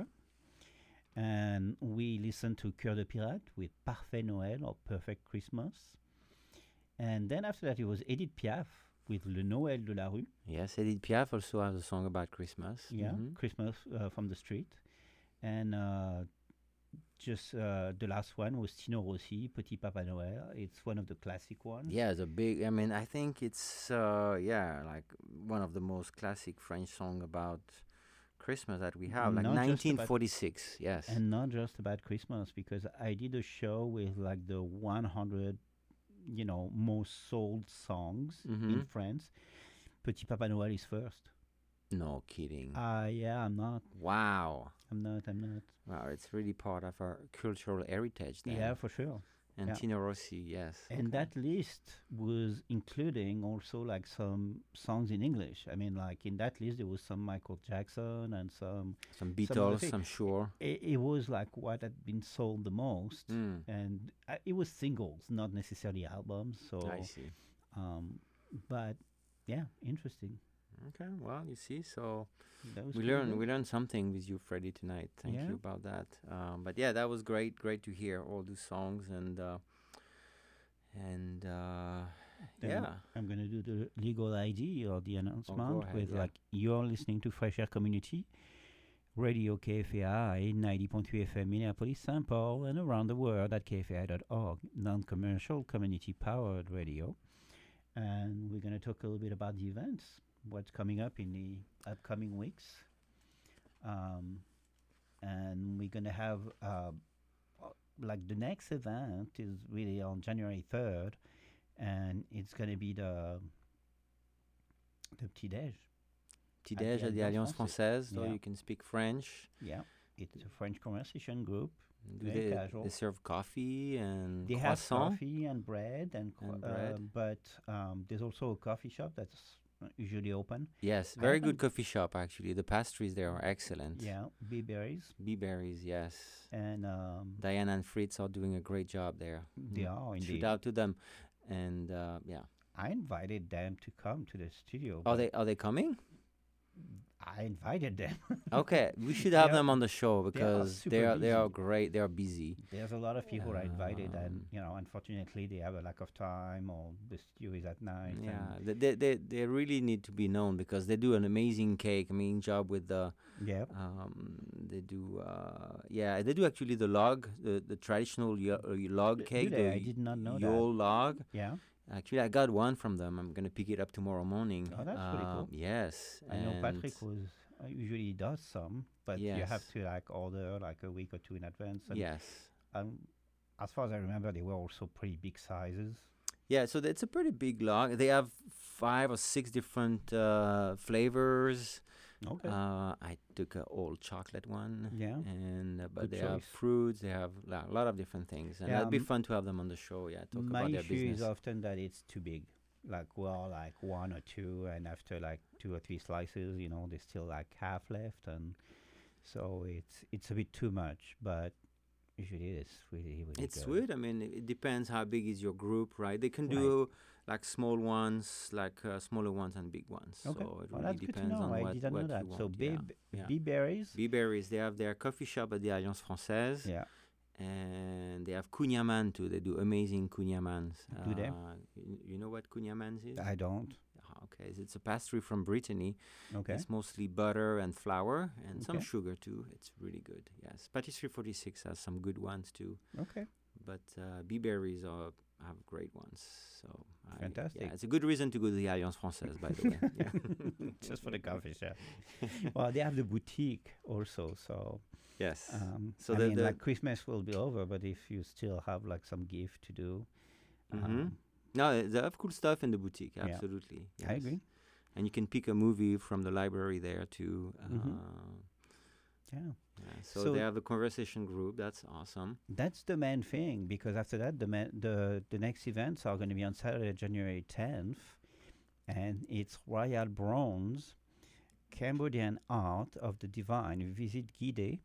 And we listened to Cœur de Pirate with Parfait Noël or Perfect Christmas. And then after that, it was Edith Piaf with Le Noël de la Rue. Yes. Edith Piaf also has a song about Christmas. Yeah, Mhm. Christmas uh, from the Street. And uh, just uh, the last one was Tino Rossi, Petit Papa Noël. It's one of the classic ones. Yeah, it's a big. I mean, I think it's uh, yeah, like one of the most classic French song about Christmas that we have, like Not just about- nineteen forty-six. Yes. And not just about Christmas, because I did a show with like the one hundred, you know, most sold songs in Mhm. France. Petit Papa Noël is first. No kidding. Uh, yeah, I'm not. Wow. I'm not, I'm not. Wow, it's really part of our cultural heritage then. Yeah, for sure. And yeah. Tino Rossi, yes. And okay. that list was including also like some songs in English. I mean, like in that list, there was some Michael Jackson and some Some other Beatles, thing. I'm sure. It, it was like what had been sold the most, Mm. and uh, it was singles, not necessarily albums. So, I see. um, but yeah, interesting. Okay, well, you see, so That was we pretty learned good. we learned something with you, Freddie, tonight. Thank Yeah. you about that. Um, but yeah, that was great, great to hear all those songs and uh, and uh, Then yeah. I'm going to do the legal I D or the announcement ahead, with yeah. like you're listening to Fresh Air Community Radio K F A I ninety point three F M Minneapolis, Saint Paul, and around the world at K F A I dot org, non-commercial, community-powered radio. And we're going to talk a little bit about the events, what's coming up in the upcoming weeks. Um, and we're going to have, uh, uh, like, the next event is really on January third, and it's going to be the, the Petit Déj. Petit Déj at the Alliance Française, so Yeah. you can speak French. Yeah, it's a French conversation group. Do very they, casual. they serve coffee and They have croissant? coffee and bread, and, cro- And uh, bread. but um, there's also a coffee shop that's uh, usually open. Yes, I very good haven't- coffee shop actually. The pastries there are excellent. Yeah, Bee Berries, Bee berries, yes. and um, Diana and Fritz are doing a great job there. They Mm. are, Shout indeed. out to them, and uh, yeah. I invited them to come to the studio. Are but they are they coming? I invited them. Okay, we should have They are- them on the show they are because super they are they are busy. great. They are busy. There's a lot of people who are invited, and Um, you know, unfortunately, they have a lack of time, or the studio is at night. Yeah, and they, they they they really need to be known because they do an amazing cake. Amazing job with the. Yep. Um, they do. Uh, yeah, they do actually the log, the the traditional yo- uh, log Do cake. they? The I did not know that. Yule log. Yeah. Actually, I got one from them. I'm gonna pick it up tomorrow morning. Oh, that's pretty cool. Um, Yes. I know and Patrick was uh, usually does some, but you have Yes. to like order like a week or two in advance. And, Yes. Um, as far as I remember, they were also pretty big sizes. Yeah, so it's a pretty big log. They have five or six different uh, flavors. Okay. Uh, I took a all chocolate one. Yeah. And uh, but Good they have choice. fruits. They have la- a lot of different things, and Yeah, it'd be m- fun to have them on the show. Yeah, talk My about their issue business. is often that it's too big. Like, well, like one or two, and after like two or three slices, you know, there's still like half left, and so it's it's a bit too much. But usually it's really really It's good. weird. I mean, it, it depends how big is your group, right? They can do like small ones, like uh, smaller ones, and big ones. Okay. So it Well, really that's good to depends know. on I what, didn't know what that. you So want. yeah. Bee- yeah. Bee Berries? Bee Berries. They have their coffee shop at the Alliance Française. Yeah. And they have Kunyaman too. They do amazing Kunyamans. Do they? Uh, you, you know what Kunyamans is? I don't. Ah, okay, it's a pastry from Brittany. Okay. It's mostly butter and flour and some Okay. sugar too. It's really good. Yes, Patisserie forty-six has some good ones too. Okay. But uh, Bee Berries are have great ones. So I- Fantastic. Yeah, it's a good reason to go to the Alliance Française, by the way. Yeah. Just for the coffee shop. Well, they have the boutique also, so. Yes. Um, So I the- mean, the- like Christmas will be over, but if you still have like some gift to do, Mhm. um, No, they have cool stuff in the boutique. Yeah. Absolutely. I yes. agree. And you can pick a movie from the library there too. Uh, Mhm. Yeah. yeah, So, So- they have the conversation group. That's awesome. that's the main thing, because after that, the ma- the the next events are going to be on Saturday, January tenth, and it's Royal Bronze, Cambodian Art of the Divine, Visite Guidée,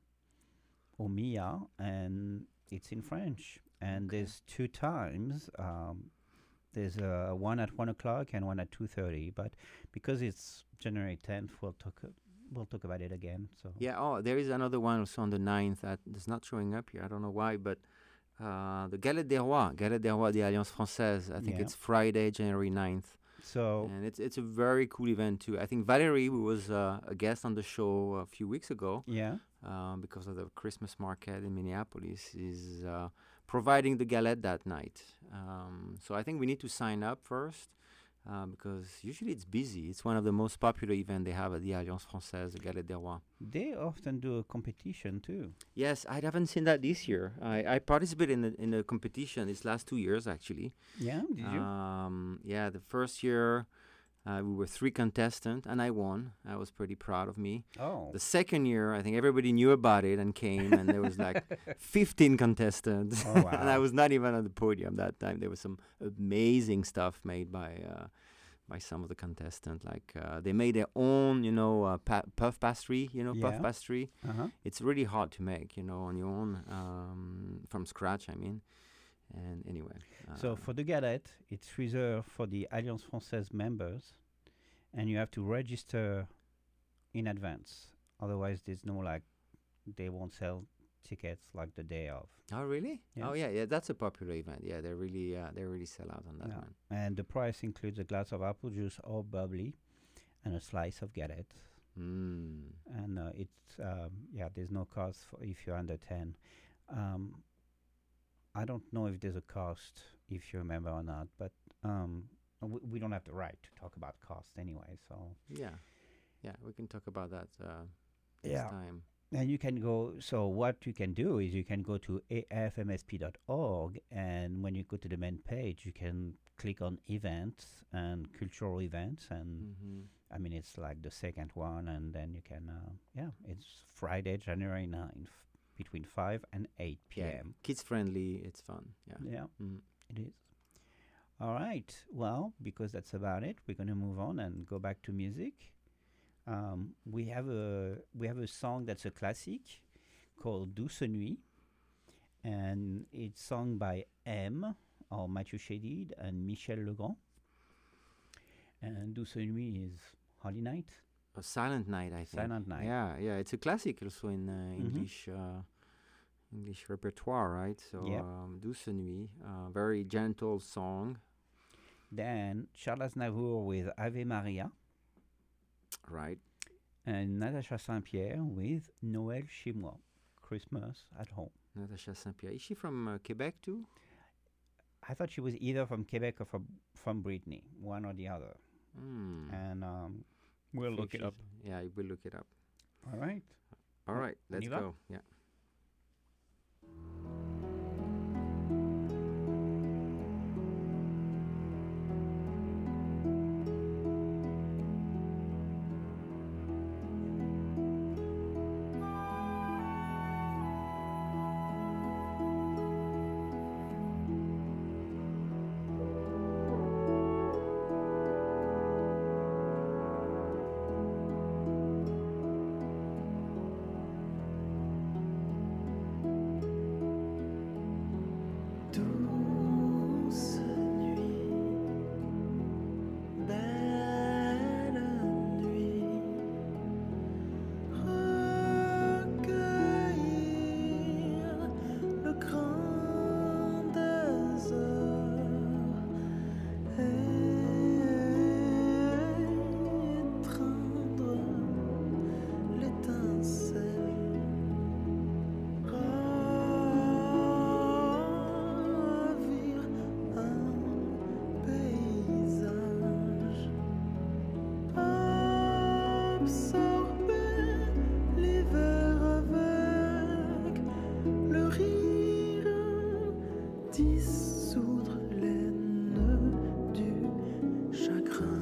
Omiya, and it's in French. And there's two times. Um, there's uh, one at one o'clock and one at two thirty. But because it's January tenth, we'll talk. Uh, we'll talk about it again. So Yeah. Oh, there is another one also on the ninth that is not showing up here. I don't know why, but uh, the Galette des Rois, Galette des Rois de Alliance Française. I think Yeah. it's Friday, January ninth. So And it's it's a very cool event too. I think Valerie, who was uh, a guest on the show a few weeks ago, Yeah. uh, because of the Christmas market in Minneapolis, is uh, providing the galette that night. Um, so I think we need to sign up first. Uh, because usually it's busy. It's one of the most popular events they have at the Alliance Française, the Galette des Rois. they often do a competition too. Yes, I haven't seen that this year. I, I participated in the, in the competition these last two years, actually. Yeah, did you? Um, yeah, the first year uh, we were three contestants, and I won. I was pretty proud of me. Oh. The second year, I think everybody knew about it and came, and there was like fifteen contestants. Oh, And I wow. was not even on the podium that time. There was some amazing stuff made by uh, by some of the contestants. Like uh, they made their own, you know, uh, pa- puff pastry. You know, Yeah. puff pastry. Uh-huh. It's really hard to make, you know, on your own um, from scratch. I mean, and anyway. So uh, for the galette, it's reserved for the Alliance Française members, and you have to register in advance. Otherwise, there's no like, they won't sell tickets like the day of. Oh really? Yeah. Oh yeah, yeah. That's a popular event. Yeah, they really, uh, they really sell out on that Yeah. one. And the price includes a glass of apple juice or bubbly, and a slice of galette. Mm. And uh, it's um, yeah, there's no cost for if you're under ten. Um, I don't know if there's a cost if you remember or not, but um, we, we don't have the right to talk about cost anyway. So Yeah, yeah. We can talk about that uh, next Yeah. time. and you can go. So what you can do is you can go to a f m s p dot org, and when you go to the main page, you can click on events and cultural events, and Mhm. I mean it's like the second one, and then you can uh, yeah, it's Friday, January ninth, between five and eight p m. Kids friendly. It's fun. Yeah. Yeah, Mm. it is. All right. Well, because that's about it, we're gonna move on and go back to music. Um, we have a we have a song that's a classic called Douce Nuit, and it's sung by M or Mathieu Chédid and Michel Legrand. And Douce Nuit is Holy Night. A Silent Night, I think. Silent Night. Yeah, yeah. It's a classic also in uh, Mhm. English uh, English repertoire, right? So, Yep. um, Douce Nuit, uh, very gentle song. Then Charles Aznavour with Ave Maria. Right. And Natacha Saint-Pierre with Noël chez moi, Christmas at home. Natacha Saint-Pierre. Is she from uh, Quebec too? I thought she was either from Quebec or from, from Brittany, one or the other. Hmm. And um, we'll Think look it she's- up. Yeah, we'll look it up. All right. All right, On let's y va? go. Yeah. Douce nuit, belle nuit, recueillir le grand désert, étreindre l'étincelle. Ravir un paysage, absorber l'hiver avec le rire, dissoudre les nœuds du chagrin.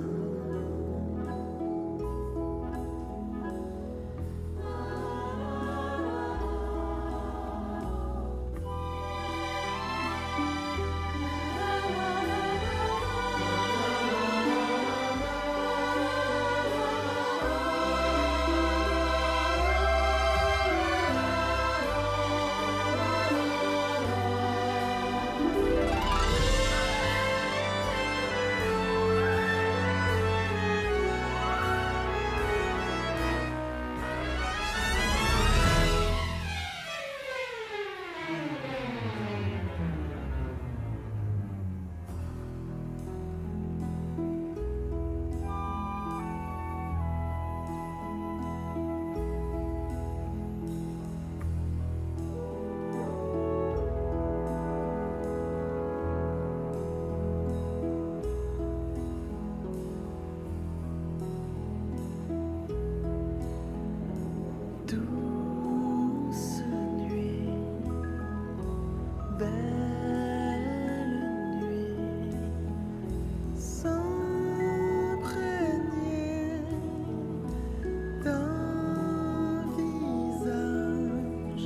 Douce nuit, belle nuit, s'imprégner d'un visage,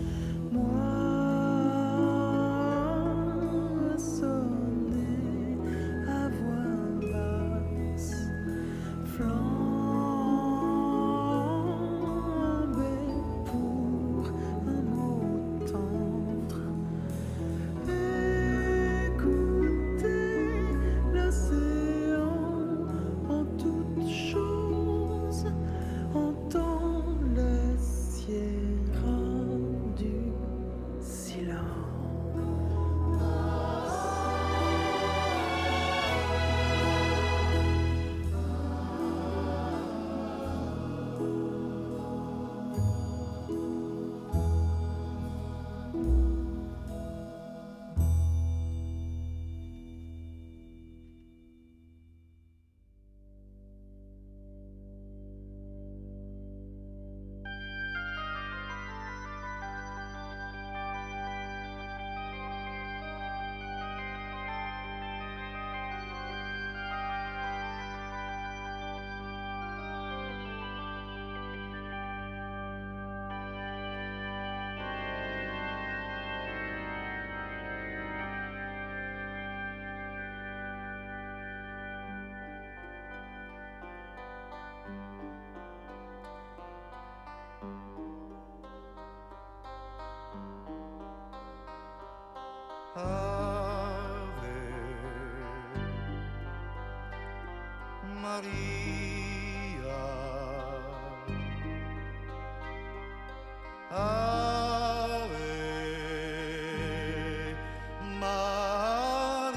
moissonner à voix basse, flamber pour un mot tendre, écouter l'océan en toutes choses, entendre le sierra du silence. Ave Maria, Ave Maria.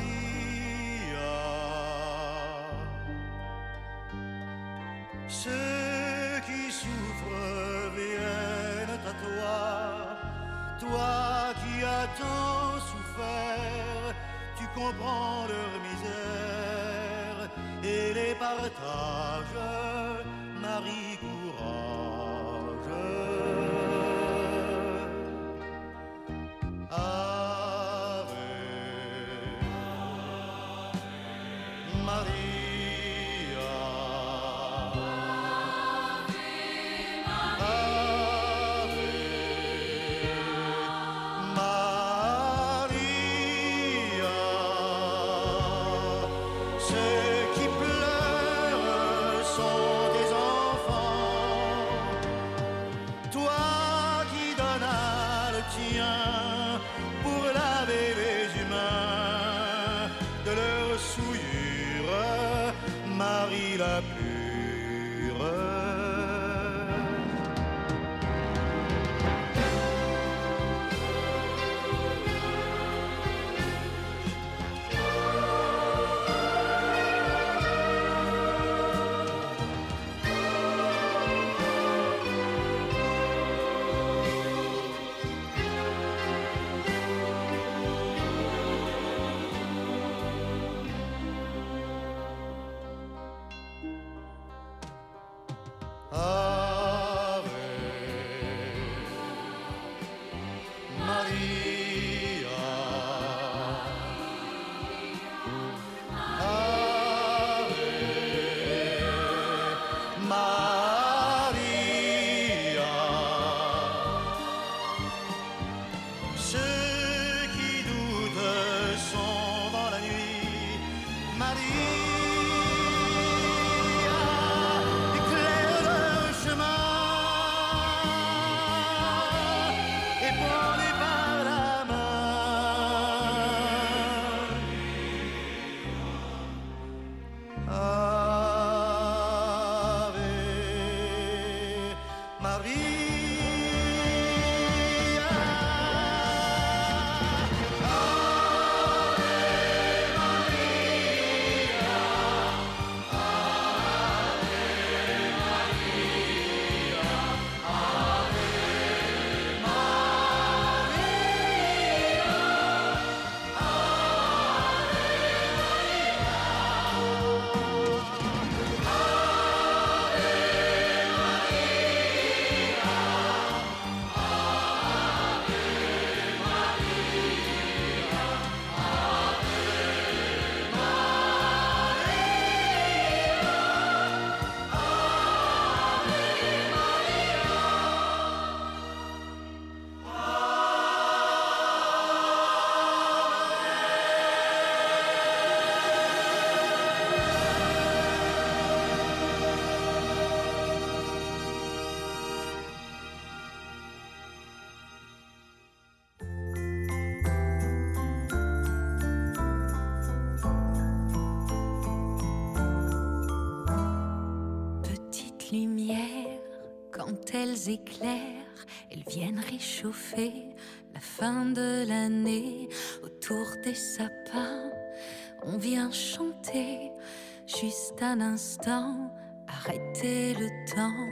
Ceux qui souffrent viennent à toi, toi qui as tant souffert, tu comprends leur misère et les partages, Marie courage. Ave Maria. Pour laver les humains de leur souillure, Marie la pure. Lumière, quand elles éclairent, elles viennent réchauffer la fin de l'année. Autour des sapins, on vient chanter juste un instant, arrêter le temps.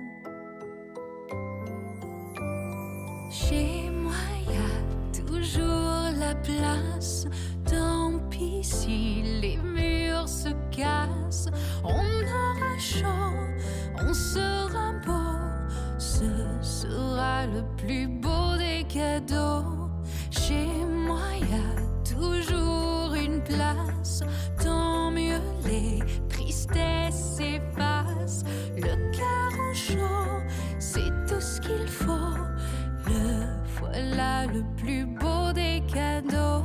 Chez moi, y a toujours la place. Tant pis si les murs se cassent, on aura chaud, on sera beau, ce sera le plus beau des cadeaux. Chez moi, y a toujours une place, tant mieux les tristesses s'effacent. Le cœur au chaud, c'est tout ce qu'il faut, le voilà le plus beau des cadeaux.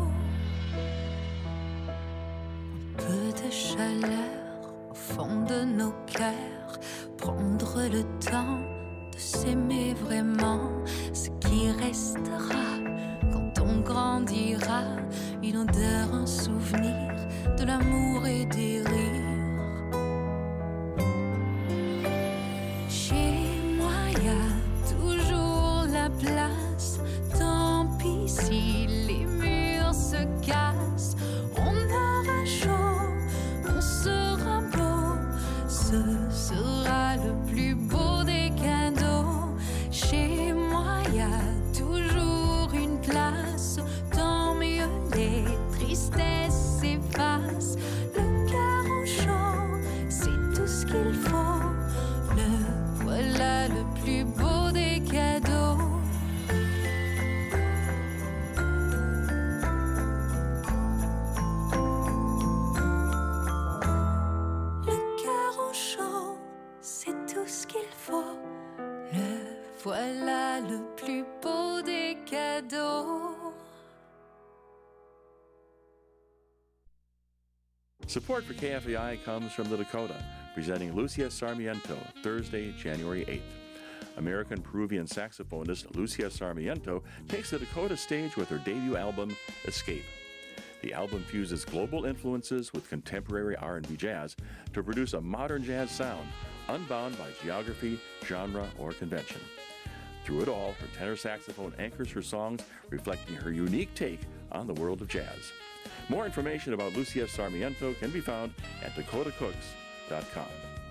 Un peu de chaleur au fond de nos cœurs, prendre le temps de s'aimer vraiment. Ce qui restera quand on grandira, une odeur, un souvenir de l'amour et des rires. Chez moi, y a toujours la voilà le plus beau des cadeaux. Support for K F A I comes from the Dakota, presenting Lucia Sarmiento, Thursday, January eighth. American Peruvian saxophonist Lucia Sarmiento takes the Dakota stage with her debut album, Escape. The album fuses global influences with contemporary R and B jazz to produce a modern jazz sound, unbound by geography, genre, or convention. Through it all, her tenor saxophone anchors her songs, reflecting her unique take on the world of jazz. More information about Lucia Sarmiento can be found at dakota cooks dot com.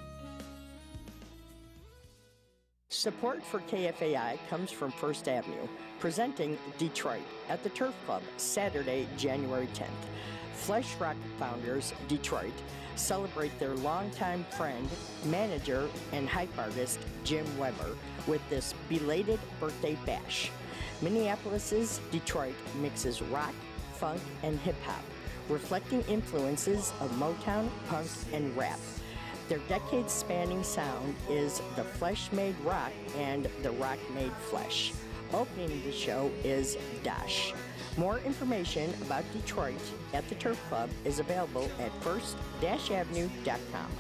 Support for K F A I comes from First Avenue, presenting Detroit at the Turf Club, Saturday, January tenth. Flesh Rock founders, Detroit, celebrate their longtime friend, manager, and hype artist, Jim Weber, with this belated birthday bash. Minneapolis's Detroit mixes rock, funk, and hip-hop, reflecting influences of Motown, punk, and rap. Their decades-spanning sound is the flesh-made rock and the rock-made flesh. Opening the show is Dash. More information about Detroit at the Turf Club is available at first avenue dot com.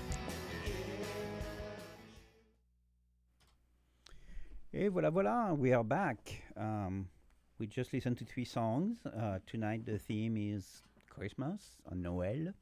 Et voilà, voilà, we are back. Um, we just listened to three songs. Uh, tonight the theme is Christmas or Noël.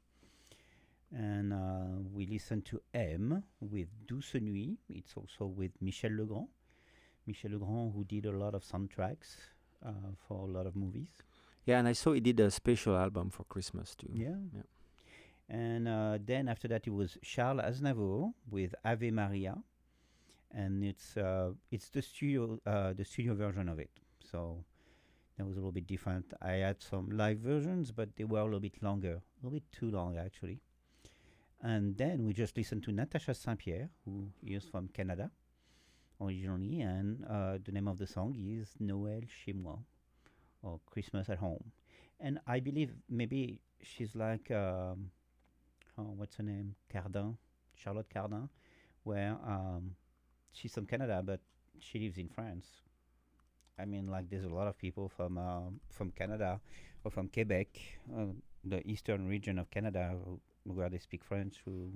And uh, we listened to M with Douce Nuit. It's also with Michel Legrand. Michel Legrand, who did a lot of soundtracks uh, for a lot of movies. Yeah, and I saw he did a special album for Christmas too. Yeah. yeah. And uh, then after that it was Charles Aznavour with Ave Maria. And it's uh, it's the studio uh, the studio version of it. So that was a little bit different. I had some live versions, but they were a little bit longer, a little bit too long actually. And then we just listened to Natacha Saint-Pierre, who is from Canada originally, and uh, the name of the song is Noël chez moi, or Christmas at home. And I believe maybe she's like, um, oh, what's her name? Cardin, Charlotte Cardin, where um, she's from Canada, but she lives in France. I mean, like, there's a lot of people from uh, from Canada or from Quebec, uh, the eastern region of Canada, who, where they speak French, who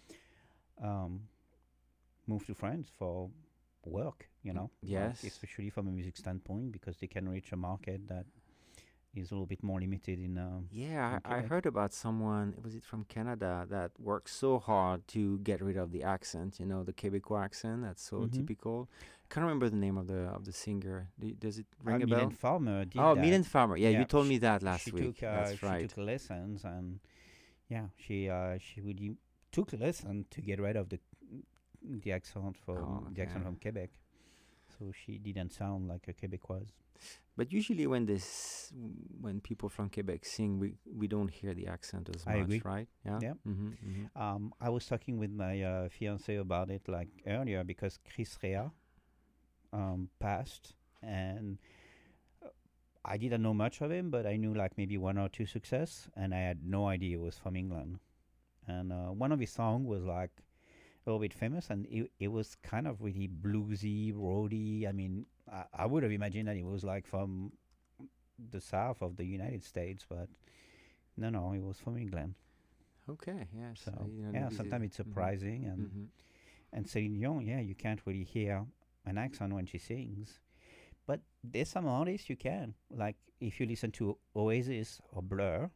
um, move to France for work, you know. Yes. Like, especially from a music standpoint, because they can reach a market that is a little bit more limited in. Uh, yeah, in I, I heard about someone. Was it from Canada that worked so hard to get rid of the accent? You know, the Quebecois accent. That's so Mhm. typical. Can't remember the name of the of the singer. Do, does it Uh, ring a bell? Mylène Farmer did oh, that. Mylène Farmer. Yeah, Yeah, you told she- me that last she week. Took, uh, That's she right. took lessons, and yeah, she uh, she really took lessons to get rid of the the accent from Oh, the accent okay. from Quebec. So she didn't sound like a Quebecoise. But usually when this when people from Quebec sing, we we don't hear the accent as I much, agree. right? Yeah. Yeah. Mm-hmm, mm-hmm. Um, I was talking with my uh, fiance about it like earlier because Chris Rea um, passed, and uh, I didn't know much of him, but I knew like maybe one or two success, and I had no idea it was from England. And uh, one of his songs was like a little bit famous, and it, it was kind of really bluesy, roady. I mean, I, I would have imagined that it was like from the south of the United States, but no, no, it was from England. Okay. Yes. So I didn't yeah, notice it. sometimes it's Mhm. surprising, and Mhm. and Celine Dion, yeah, you can't really hear an accent when she sings, but there's some artists you can. Like if you listen to Oasis or Blur,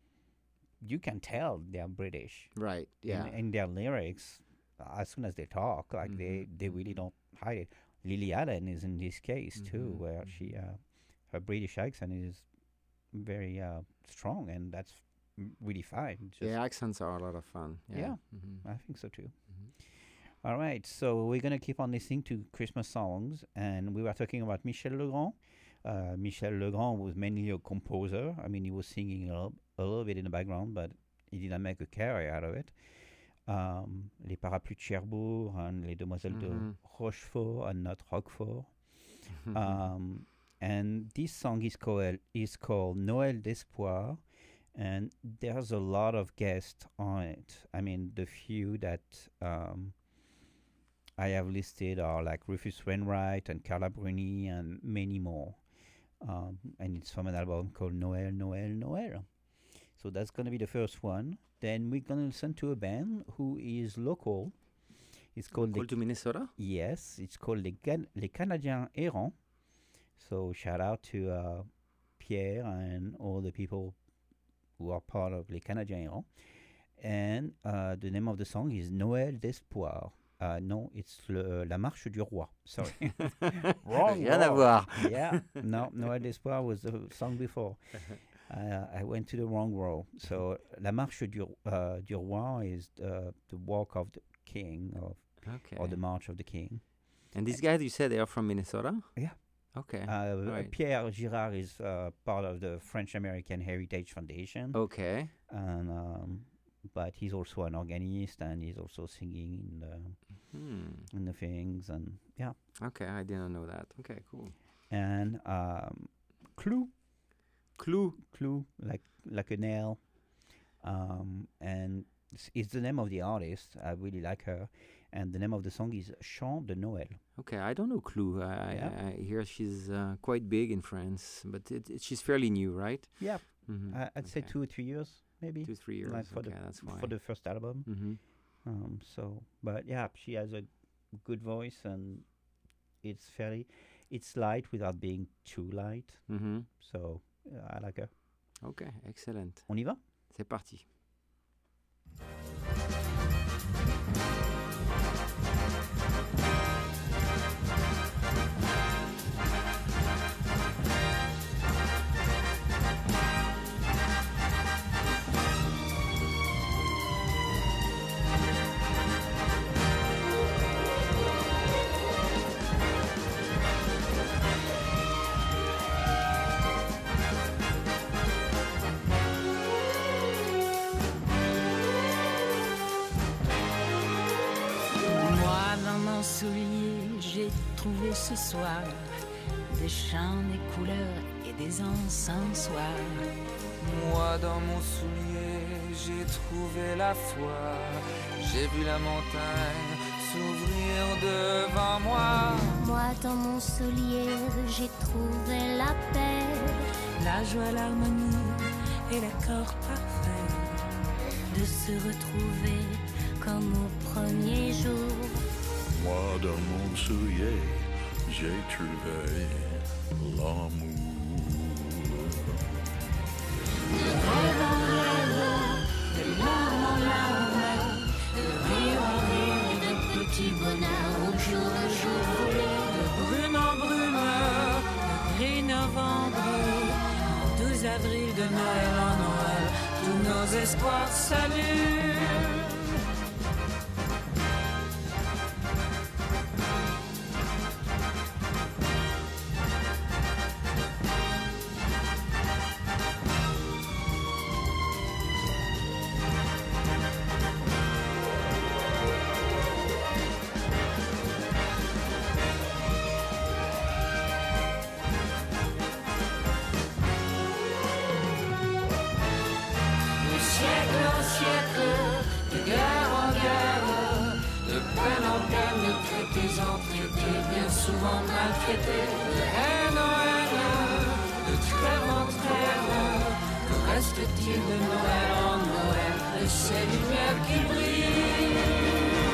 you can tell they're British. Right. In- Yeah. In, their lyrics, as soon as they talk, like they they really don't hide it. Lily Allen is in this case too, Mhm, where she uh, her British accent is very uh, strong, and that's m- really fine. Just Yeah, accents are a lot of fun. Yeah. Yeah, Mhm. I think so too. Mhm. All right, so we're gonna keep on listening to Christmas songs, and we were talking about Michel Legrand. Uh, Michel Legrand was mainly a composer. I mean, he was singing a little, a little bit in the background, but he didn't make a career out of it. Um, Les Parapluies de Cherbourg and Les Demoiselles Mhm. de Rochefort and not Roquefort. um, and this song is called is called Noël d'Espoir, and there's a lot of guests on it. I mean, the few that um, I have listed are like Rufus Wainwright and Carla Bruni and many more. Um, and it's from an album called Noël, Noël, Noël. So that's going to be the first one. Then we're going to listen to a band who is local. It's called... Called to Minnesota? Yes, it's called Les, Can- Les Canadiens Errants. So shout out to uh, Pierre and all the people who are part of Les Canadiens Errants. And uh, the name of the song is Noël d'Espoir. Uh, no, it's le, La Marche du Roi. Sorry. Wrong. Rien à voir. Yeah. No, Noël d'Espoir was the song before. Uh, I went to the wrong row. So La Marche du, uh, du Roi is uh, the walk of the king, of, okay. or the march of the king. And these guys, you said they are from Minnesota? Yeah. Okay. Uh, right. Pierre Girard is uh, part of the French-American Heritage Foundation. Okay. And... Um, but he's also an organist and he's also singing in the hmm. in the things and yeah. Okay, I didn't know that. Okay, cool. And um, Clou, Clou, Clou, like like a nail. Um, and it's, it's the name of the artist. I really like her, and the name of the song is Chant de Noël. Okay, I don't know Clou. I, yeah. I, I hear she's uh, quite big in France, but it, it, she's fairly new, right? Yeah, mm-hmm. I, I'd okay. say two or three years. Maybe two, three years. Like for okay, the that's why. for the first album. Mm-hmm. Um, so, but yeah, she has a good voice, and it's fairly, it's light without being too light. Mm-hmm. So, uh, I like her. Okay, excellent. On y va? C'est parti. J'ai trouvé ce soir des chants, des couleurs et des encensoirs. Moi dans mon soulier j'ai trouvé la foi. J'ai vu la montagne s'ouvrir devant moi. Moi dans mon soulier j'ai trouvé la paix, la joie, l'harmonie et l'accord parfait de se retrouver comme au premier jour. Moi dans mon soulier, j'ai trouvé l'amour. De rêve en rêve, de larme en larme, de rire en rire et de petits bonheurs au jour le jour volé, de brume en brume, de gris novembre, en douze avril de Noël en Noël, tous nos espoirs s'allument. Souvent maltraité, de haine en haine, de trêve en trêve. Que reste-t-il de Noël en Noël, de ces lumières qui brillent?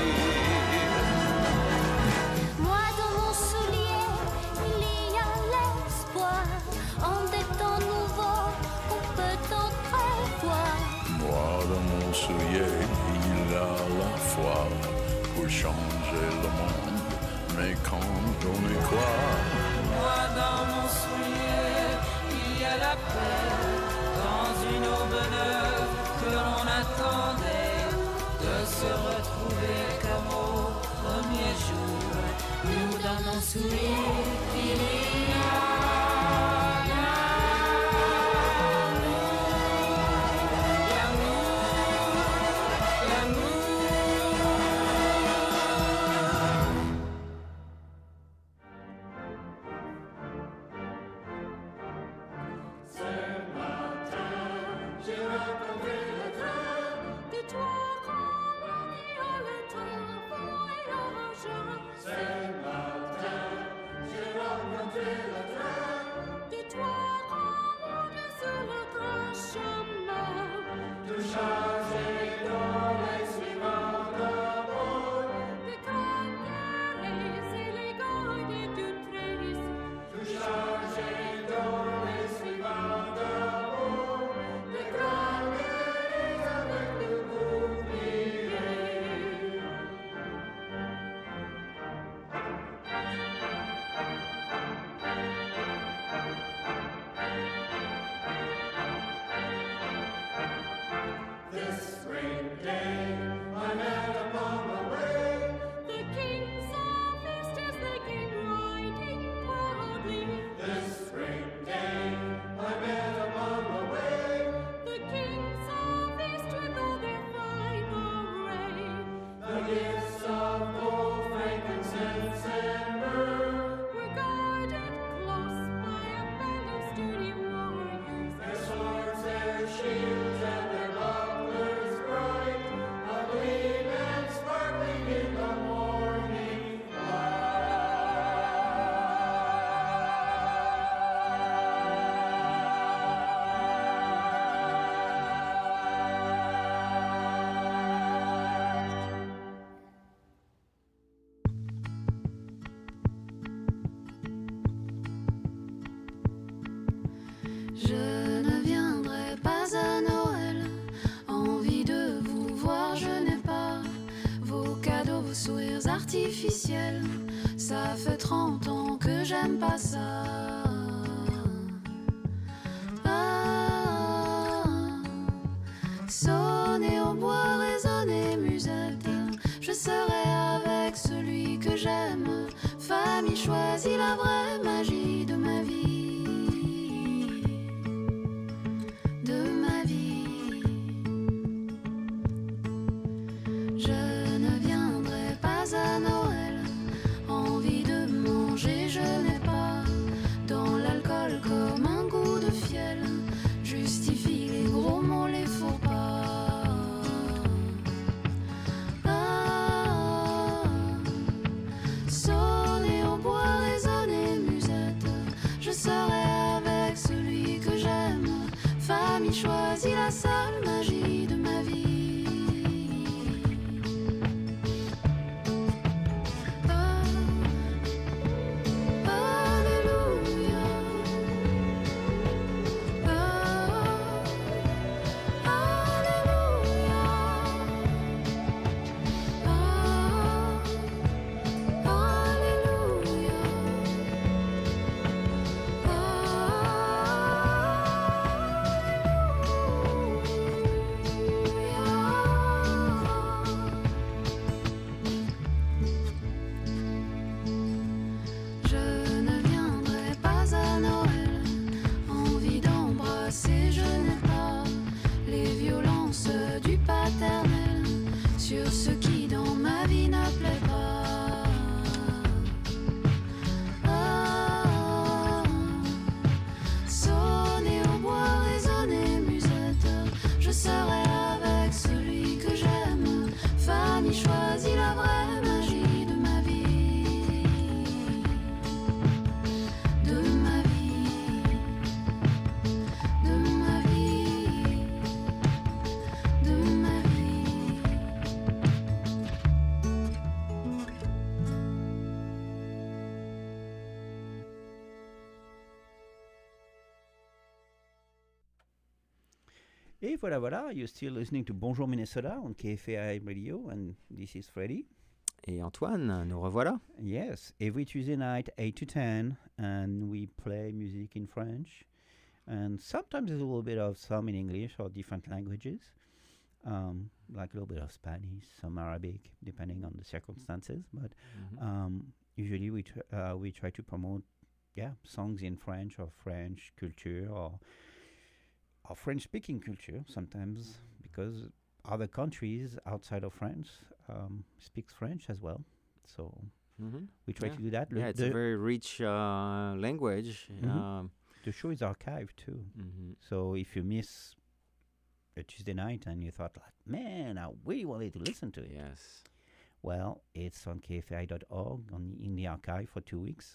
Moi dans mon soulier, il y a l'espoir, en des temps nouveaux qu'on peut entrevoir. Moi dans mon soulier, il y a la foi pour changer le monde. Mais quand on y croit, moi dans mon soulier, il y a la paix. Dans une aube neuve que l'on attendait, de se retrouver comme au premier jour. Nous dans nos souliers, il y a changer le train. Dis-toi qu'on roule sur le grand chemin. Tout changer dans les suivants de bord. Des canaries et les gardes d'une tresse. Tout changer dans les suivants de bord. Des canaries avec le bouclier. This great day, I met upon the way the king's office is the king riding proudly. This great day, I met upon the way the king's office with all their fine array. The gifts of gold, frankincense, and myrrh were guarded close by a band of sturdy warriors. Their swords, their shields, and their bucklers bright, a gleam and sparkling in the morning Je ne viendrai pas à Noël, envie de vous voir, je n'ai pas vos cadeaux, vos sourires artificiels. Ça fait trente ans que j'aime pas ça. Ah, sonnez au bois, résonnez musette. Je serai avec celui que j'aime. Famille choisit la vraie magie de ma vie. De ma vie. Je ne viendrai pas à Noël, envie de manger, je n'ai pas. Dans l'alcool comme un goût de fiel, justifie les gros mots, les faux pas. Ah, sonnez au bois, résonnez musette. Je serai avec celui que j'aime. Famille choisit la seule magie de ma vie. Ah, Alléluia. Ah, Alléluia. Ah, Alléluia. Je ne viendrai pas à Noël, envie d'embrasser, je n'ai pas les violences du paternel sur ce qui dans ma vie ne plaît pas. Ah, sonnez au bois, résonnez musette. Je serai avec celui que j'aime. Famille choisit la vraie magie de ma vie. De ma vie. De ma vie. De ma vie. Et voilà, voilà, you're still listening to Bonjour Minnesota on K F A I Radio, and this is Freddy. Et Antoine, nous revoilà. Yes, every Tuesday night, eight to ten, and we play music in French, and sometimes there's a little bit of some in English or different languages, um, like a little bit of Spanish, some Arabic, depending on the circumstances, but Mhm. um, usually we, tr- uh, we try to promote, yeah, songs in French or French culture or or French-speaking culture sometimes, because other countries outside of France um, speaks French as well. So Mhm. we try Yeah. to do that. Yeah, it's a very rich uh, language. Mhm. Um, the show is archived too. Mhm. So if you miss a Tuesday night and you thought like, man, I really wanted to listen to it. Yes. Well, it's on K F A I dot org on the, in the archive for two weeks.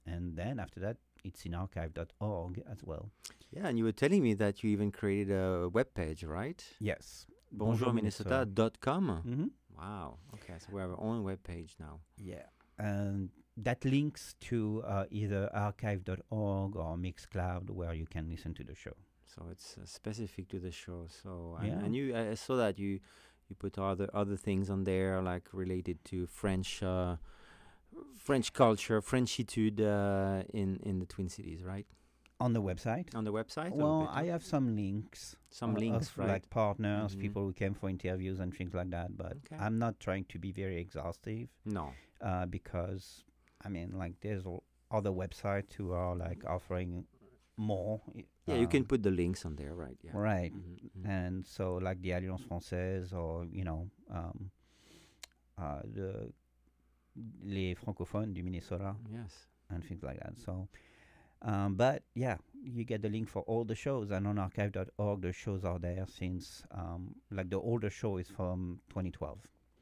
And then after that, it's in archive dot org as well. Yeah, and you were telling me that you even created a web page, right? Yes. bonjour minnesota dot com. Mm-hmm. Wow. Okay, so we have our own web page now. Yeah. And that links to uh, either archive dot org or Mixcloud, where you can listen to the show. So it's uh, specific to the show. So Yeah. and, and you, I I saw that you you put other other things on there, like related to French uh, French culture, Frenchitude uh, in in the Twin Cities, right? On the website. On the website. or Well, better? I have some links. Some uh, links, of right? Like partners, Mhm. people who came for interviews and things like that. But Okay. I'm not trying to be very exhaustive. No. Uh, because, I mean, like, there's o- other websites who are, like, offering more. i- Yeah, you can um, put the links on there, right? Yeah. Right. Mhm, mhm. And so, like, the Alliance Française or, you know, um, uh, the les francophones du Minnesota. Yes. And things like that. So, um, but yeah, you get the link for all the shows, and on archive dot org, the shows are there since, um, like, the older show is from twenty twelve.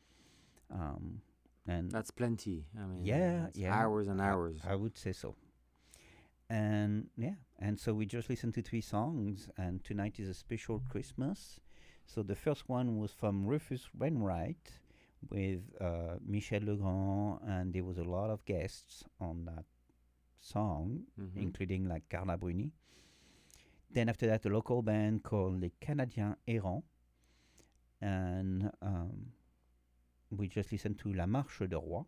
Um, and That's plenty. I mean, yeah, it's yeah, hours and I- hours. I, would say so. And yeah, and so we just listened to three songs, and tonight is a special Christmas. So the first one was from Rufus Wainwright with uh, Michel Legrand, and there was a lot of guests on that song, Mhm. including like Carla Bruni. Then after that, a local band called Les Canadiens Errants, and um, we just listened to La Marche de Roi,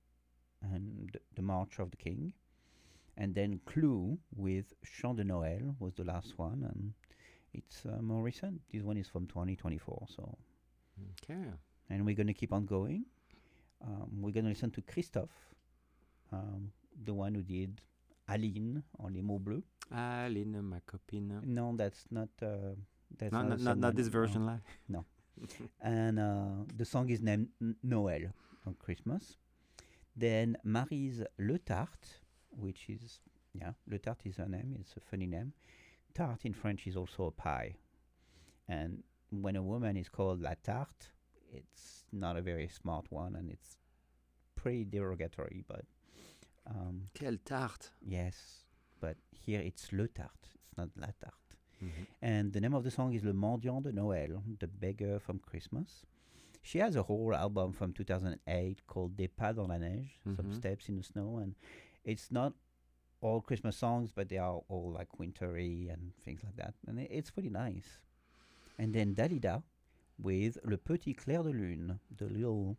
and th- the March of the King. And then Clou with Chant de Noël was the last one, and it's uh, more recent. This one is from twenty twenty-four, so. Okay. And we're going to keep on going. Um, we're going to listen to Christophe, um, the one who did Aline on Les Mots Bleus. Aline, ma copine. No, that's not. Uh, that's No, not, no, the not- same not one. this version, No. like. No. And uh, the song is named N- Noël on Christmas. Then Maryse Le Tart, which is, yeah, Le Tart is her name. It's a funny name. Tart in French is also a pie. And when a woman is called La Tarte, it's not a very smart one, and it's pretty derogatory, but. Um, Quelle tarte. Yes, but here it's Le Tarte. It's not La Tarte. Mhm. And the name of the song is Le Mendiant de Noël, the beggar from Christmas. She has a whole album from two thousand eight called Des Pas dans la Neige, some Mhm. steps in the snow, and it's not all Christmas songs, but they are all like wintry and things like that, and i- it's pretty nice. And then Dalida with Le Petit Clair de Lune, the little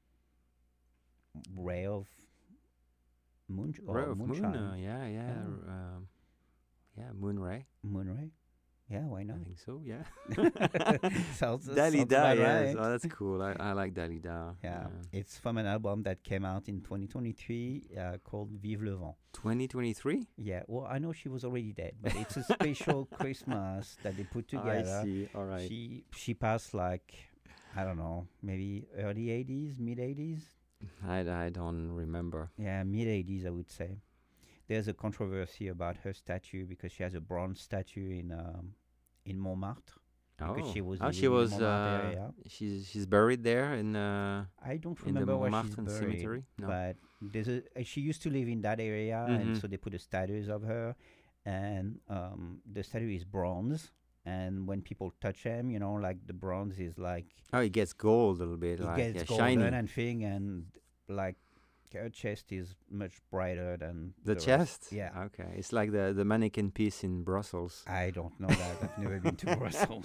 ray of moon Ray or of moon. moonshine. uh, yeah, yeah. r- Um, yeah, moon ray. Moon ray. Yeah, why not? I think so, yeah. Sounds- sounds Dalida, about yes. right. Oh, that's cool. I, I like Dalida. Yeah, it's from an album that came out in twenty twenty-three uh, called Vive le Vent. twenty twenty-three? Yeah, well, I know she was already dead, but it's a special Christmas that they put I together. see, all right. She she passed like, I don't know, maybe early eighties, mid eighties. I, I don't remember. Yeah, mid eighties, I would say. There's a controversy about her statue because she has a bronze statue in um, in Montmartre. Because Oh, she was oh, living she in the was. Montmartre Uh, area. she's she's buried there in. Uh, I don't in the remember where she's Montmartre buried, cemetery. No. but there's a, uh, she used to live in that area, and Mhm. so they put a statue of her, and um, the statue is bronze, and when people touch him, you know, like the bronze is like oh, it gets gold a little bit, it like gets yeah, golden shiny. and thing, and like her chest is much brighter than The rest. chest? Yeah. Okay. It's like the, the mannequin piece in Brussels. I don't know that. I've never been to Brussels.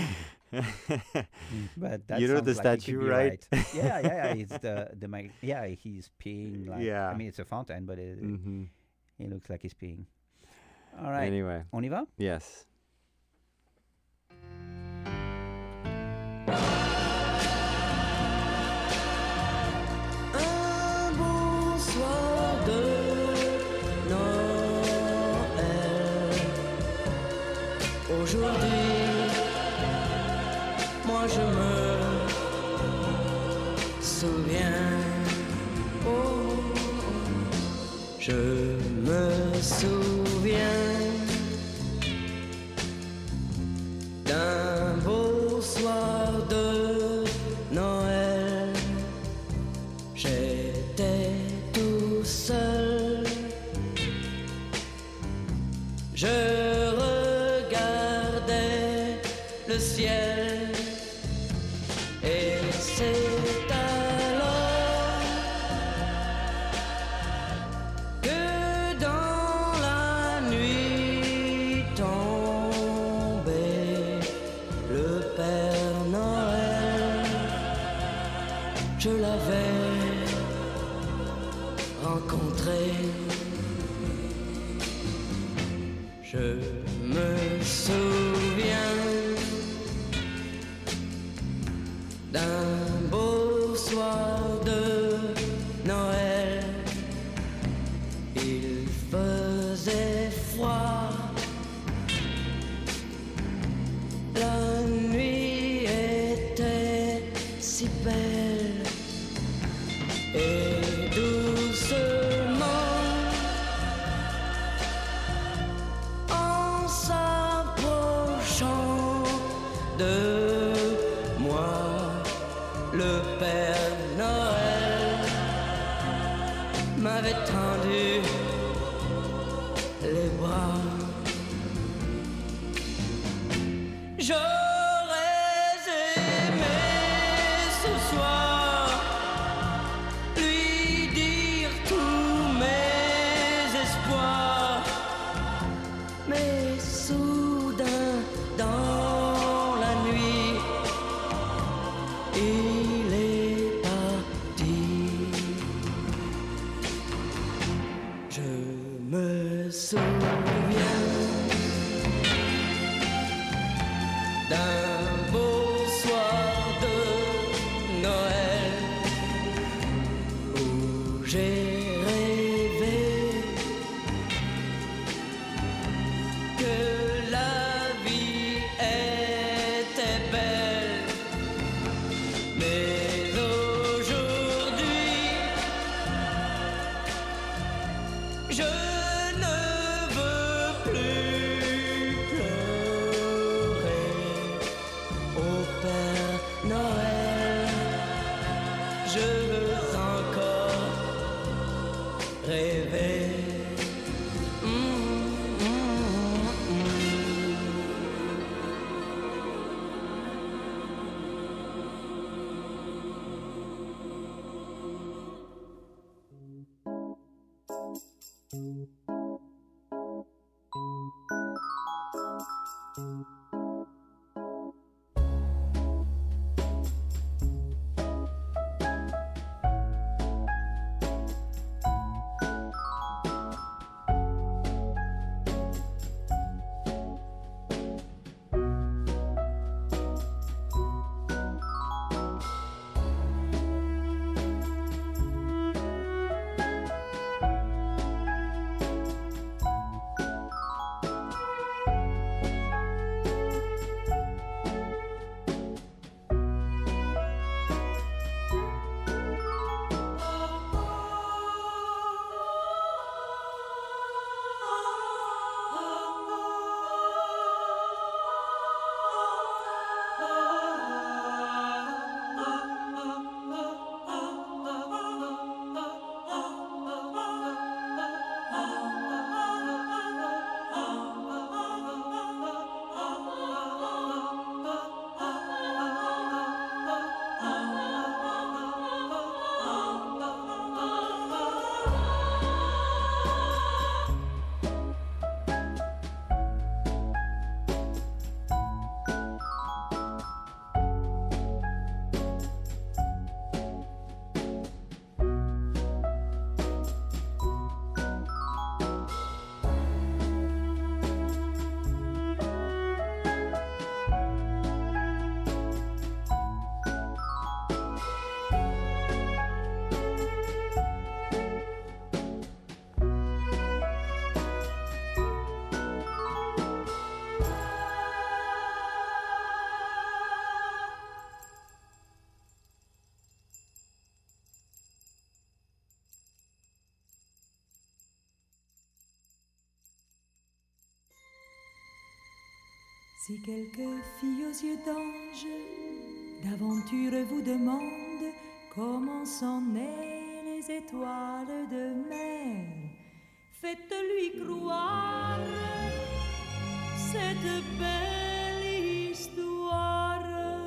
Mm, but that You know the sounds like it could statue, be right? yeah, yeah, yeah. It's the the mag- yeah. He's peeing. Like, Yeah. I mean, it's a fountain, but it, Mhm. he looks like he's peeing. All right. Anyway. On y va? Yes. Un beau soir de Noël. Aujourd'hui, moi je me souviens. Oh, je me souviens d'un beau soir de Noël. J'étais tout seul je regardais le ciel et c'est alors que dans la nuit tombée le Père Noël, je l'avais rencontré. Je me souviens d'un beau soir de Noël. Il faisait froid, la nuit était si belle et doucement en s'approchant de moi, le Père Noël m'avait tendu les bras. J'aurais aimé ce soir lui dire tous mes espoirs, mais soudain dans la nuit il est parti. Je me souviens d'un beau soir de Noël où j'ai rêvé que la vie était belle, mais aujourd'hui je ne veux plus pleurer au Père Noël. Je veux encore rêver. Mmh, mmh, mmh. Si quelque fille aux yeux d'ange d'aventure vous demande comment sont nées les étoiles de mer, faites-lui croire cette belle histoire.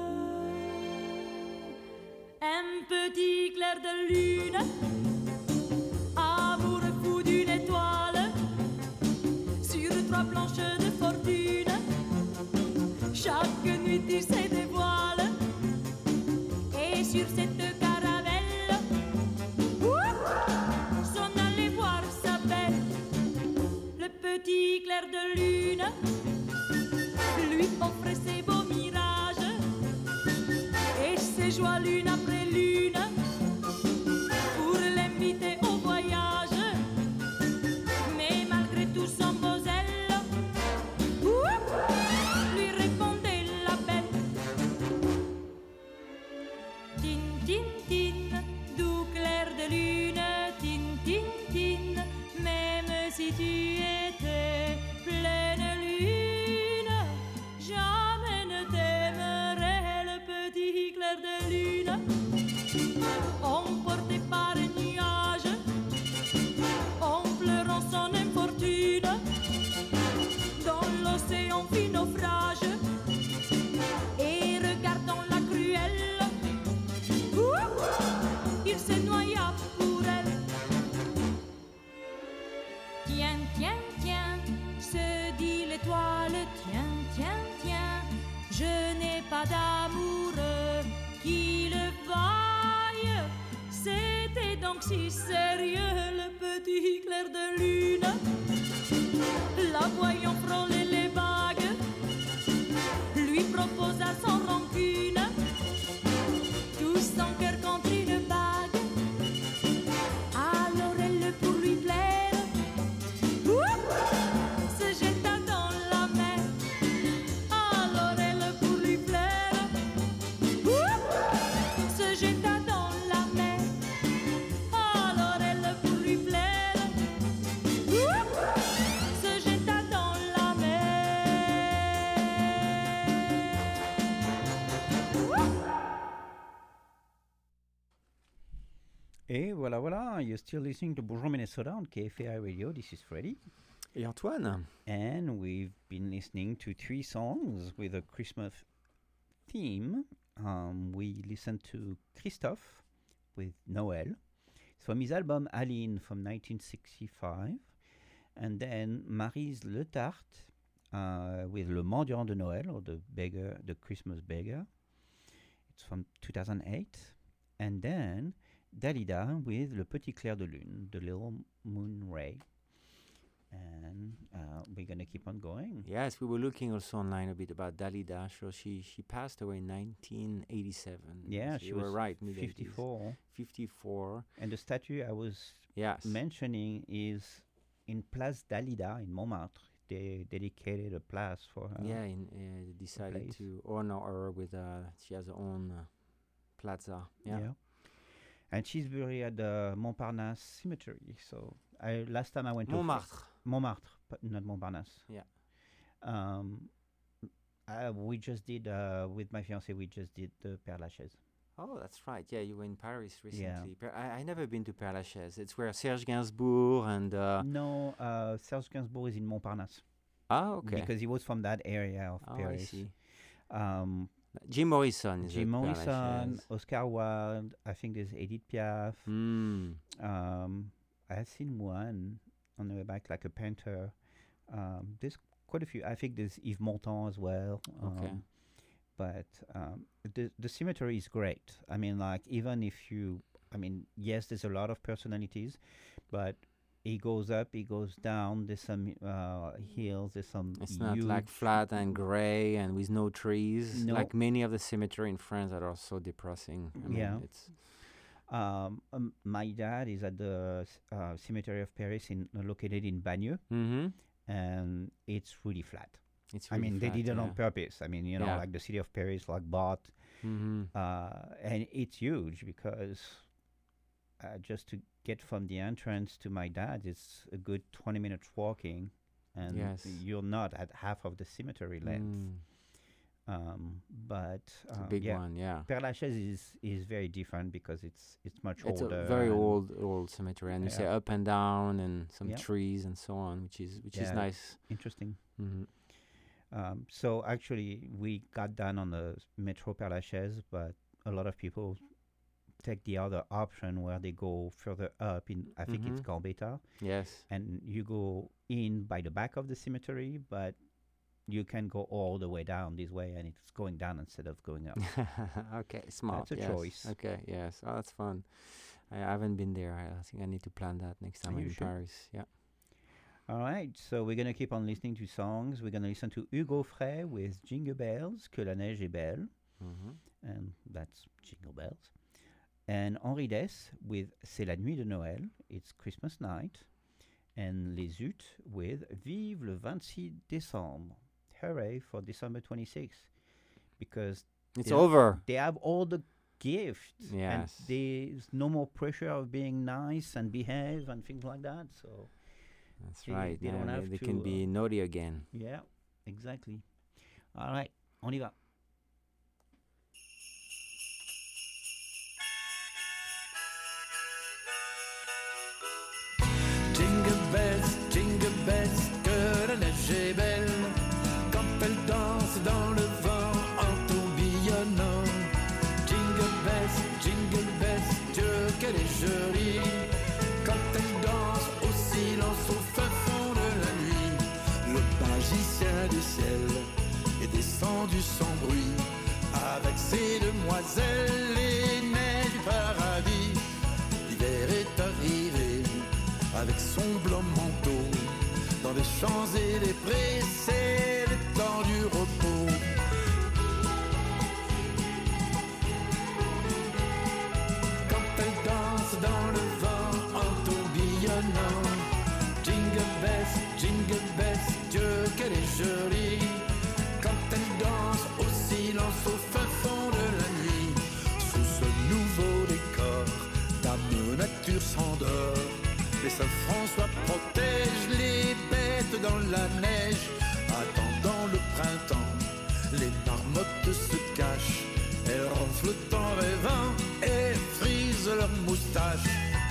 Un petit clair de lune, amoureux fou d'une étoile, sur trois planches de fortune, chaque nuit il se dévoile. Et sur cette caravelle, s'en allait voir sa belle. Le petit clair de lune lui offrait ses beaux mirages et ses joies l'une après l'une pour l'inviter au voyage. Mais malgré tout son beau zèle, lui répondait la belle. Tin, tin, tin, doux clair de lune, tin, tin, tin, même si tu étais pleine lune, jamais ne t'aimerait le petit clair de lune. Emporté par un nuage, en pleurant son infortune, dans l'océan fit naufrage, et regardant la cruelle, il se noya pour elle. Tiens, tiens, tiens, se dit l'étoile, tiens, tiens, tiens, je n'ai pas d'amoureux qui le vaille. C'était donc si sérieux le petit clair de lune. La voyant frôler les vagues, lui proposa sans rancune tout son cœur contre une bague. Alors elle, pour lui plaire, se jeta dans la mer. Alors elle, pour lui plaire, se jeta dans la mer. Alors elle, pour lui plaire, se jeta dans la mer. Et voilà, voilà, you're still listening to Bonjour Minnesota on K F A I Radio. This is Freddy. Et Antoine. And we've been listening to three songs with a Christmas theme. Um, we listened to Christophe with Noël. It's from his album Aline from nineteen sixty-five. And then Maryse Le Tart uh, with Le Mendiant de Noël, or the beggar, the Christmas beggar. It's from two thousand eight. And then Dalida with Le Petit Clair de Lune, the Little Moon Ray. And uh, we're going to keep on going. Yes, we were looking also online a bit about Dalida. So she, she passed away in nineteen eighty-seven. Yeah, so she you was were right, mid-eighties. fifty-four. fifty-four. And the statue I was yes. mentioning is in Place Dalida in Montmartre. They dedicated a place for her. Yeah, in, uh, decided place. to honor her with, uh, she has her own uh, plaza. Yeah. Yeah. And she's buried at the Montparnasse Cemetery. So I last time I went to Montmartre. Montmartre, but not Montparnasse. Yeah. Um, uh, we just did uh, with my fiance. We just did the Père Lachaise. Oh, that's right. Yeah, you were in Paris recently. Yeah. Per- I I never been to Père Lachaise. It's where Serge Gainsbourg and. Uh, no, uh, Serge Gainsbourg is in Montparnasse. Ah, okay. Because he was from that area of oh, Paris. I see. Um, Jim Morrison is Jim at Père Morrison, Lachaise. Oscar Wilde. I think there's Edith Piaf. Mm. Um, I've seen one on the way back, like a painter. Um, there's quite a few. I think there's Yves Montand as well. Okay. Um, but um, the the cemetery is great. I mean, like even if you, I mean, yes, there's a lot of personalities, but it goes up, it goes down. There's some uh, hills. There's some. It's not huge like flat and gray and with no trees, No. like many of the cemetery in France that are so depressing. I mean, Yeah. it's Um, um, my dad is at the s- uh, cemetery of Paris, in uh, located in Bagneux, Mhm. and it's really flat. It's I really mean, flat, they did it yeah. on purpose. I mean, you know, Yeah. like the city of Paris, like bought, Mhm. uh, and it's huge because uh, just to get from the entrance to my dad, it's a good twenty minutes walking, and Yes. you're not at half of the cemetery length. Mm. Um, but It's a uh, big yeah, one, yeah. Père Lachaise is is very different because it's it's much It's older. a very and- old old cemetery, and you say Yeah. up and down and some Yeah. trees and so on, which is which is Yeah, nice. Interesting. Mhm. Um, so actually, we got down on the Metro Père Lachaise, but a lot of people take the other option where they go further up in, I think it's Mhm. Gambetta. Yes. And you go in by the back of the cemetery, but you can go all the way down this way, and it's going down instead of going up. Okay, smart. That's a yes. choice. Okay, yes. Oh, that's fun. I haven't been there. I, I think I need to plan that next time I'm You in should. Paris. Yeah. All right, so we're going to keep on listening to songs. We're going to listen to Hugo Frey with Jingle Bells, Que la neige est belle. Mhm. And that's Jingle Bells. And Henri Dess with C'est la nuit de Noël, it's Christmas night. And Les Utes with Vive le vingt-six décembre. Hooray for December twenty-sixth. Because It's they- over. They have all the gifts. And Yes. there's no more pressure of being nice and behave and things like that. So That's they, right. They yeah, don't they, have they to, can uh, be naughty again. Yeah, exactly. All right, on y va. Jingle bells, jingle bells, que la neige est belle quand elle danse dans le vent en tourbillonnant. Jingle bells, jingle bells, Dieu qu'elle est jolie quand elle danse au silence au fin fond de la nuit. Le magicien du ciel est descendu sans bruit avec ses demoiselles, les neiges du paradis. L'hiver est arrivé avec son blanc manteau, dans les champs et les prés, c'est le temps du repos. Quand elle danse dans le vent en tourbillonnant, jingle bells, jingle bells, Dieu qu'elle est jolie. Quand elle danse au silence au fin fond de la nuit, sous ce nouveau décor, Dame Nature s'endort. Les Saint-François protègent les bêtes dans la neige. Attendant le printemps, les marmottes se cachent. Elles ronflent en rêvant et frisent leurs moustaches.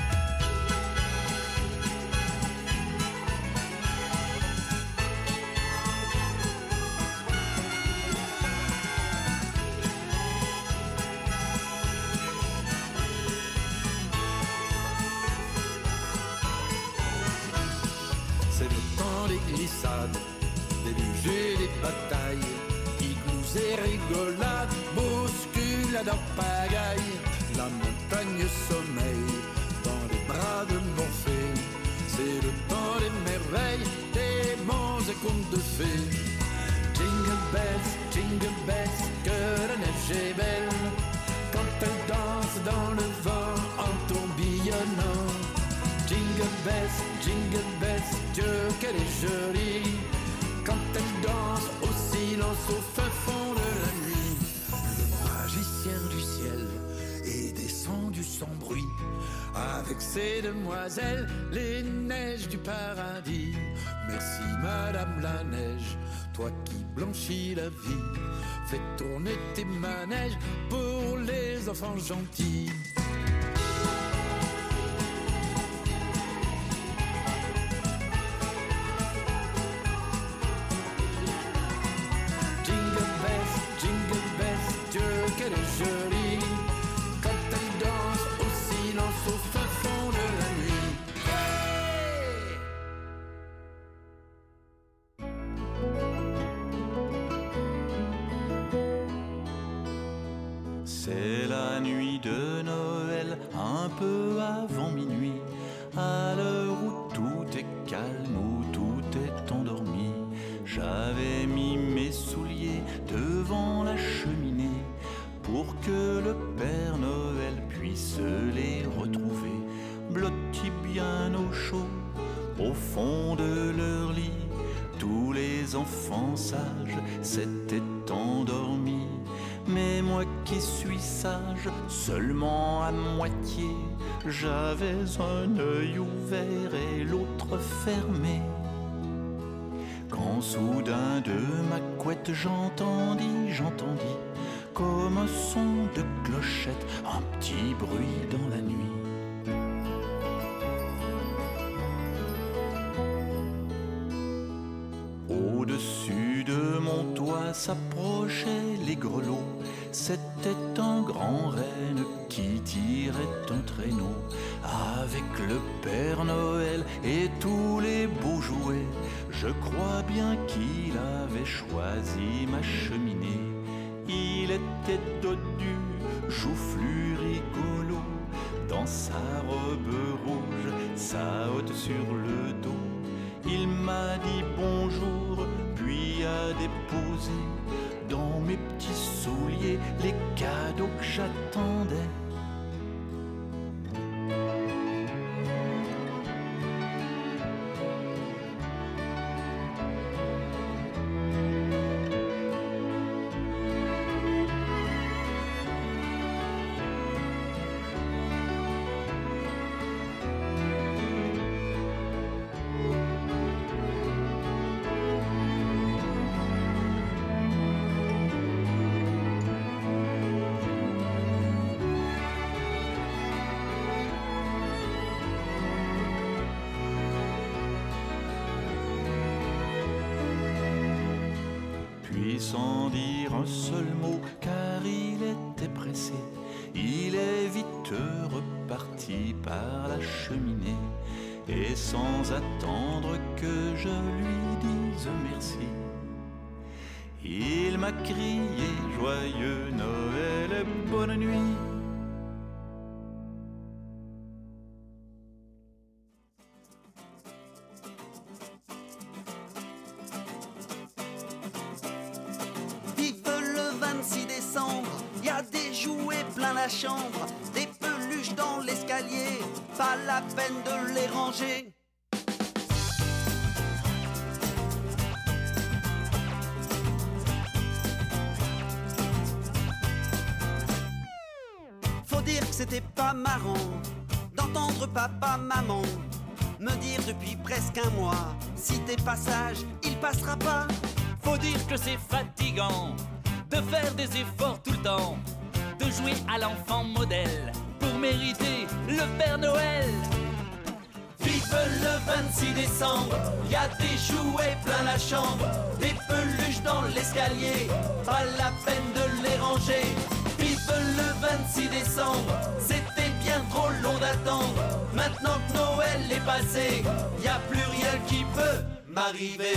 C'est le temps des glissades, des luges et des batailles, igloos et rigolades, bousculades en pagaille. La montagne sommeille dans les bras de Morphée. C'est le temps des merveilles, des monts et contes de fées. Jingle bells, jingle bells, que la neige est belle quand elle danse dans le vent en tourbillonnant. Jingle bells, jingle bells, Dieu qu'elle est jolie quand elle danse au silence au fin fond de la nuit. Le magicien du ciel est descendu sans bruit avec ses demoiselles, les neiges du paradis. Merci Madame la Neige, toi qui blanchis la vie, fais tourner tes manèges pour les enfants gentils. Jingle bells, jingle bells, Dieu qu'elle est jolie quand elle danse au silence au fin fond de la nuit. Hey! C'est la nuit de Noël, un peu avant minuit, à l'heure où tout est calme, où tout est endormi. J'avais mis mes souliers devant la cheminée pour que le Père Noël puisse les retrouver, blottis bien au chaud, au fond de leur lit. Tous les enfants sages s'étaient endormis, mais moi qui suis sage, seulement à moitié, j'avais un œil ouvert et l'autre fermé. Quand soudain de ma couette j'entendis, j'entendis, comme un son de clochette, un petit bruit dans la nuit. Au-dessus de mon toit s'approchaient les grelots. C'était un grand renne qui tirait un traîneau avec le Père Noël et tous les beaux jouets. Je crois bien qu'il avait choisi ma cheminée. Il était dodu, joufflu, rigolo, dans sa robe rouge, sa hotte sur le dos. Il m'a dit bonjour, puis a déposé dans mes petits souliers les cadeaux que j'attendais. Sans dire un seul mot, car il était pressé, il est vite reparti par la cheminée. Et sans attendre que je lui dise merci, il m'a crié joyeux Noël et bonne nuit. Chambre, des peluches dans l'escalier, pas la peine de les ranger. Faut dire que c'était pas marrant d'entendre papa, maman me dire depuis presque un mois, si t'es pas sage, il passera pas. Faut dire que c'est fatigant de faire des efforts tout le temps, de jouer à l'enfant modèle pour mériter le Père Noël. Vive le vingt-six décembre, y a des jouets plein la chambre, des peluches dans l'escalier, pas la peine de les ranger. Vive le vingt-six décembre, c'était bien trop long d'attendre. Maintenant que Noël est passé, y a plus rien qui peut m'arriver.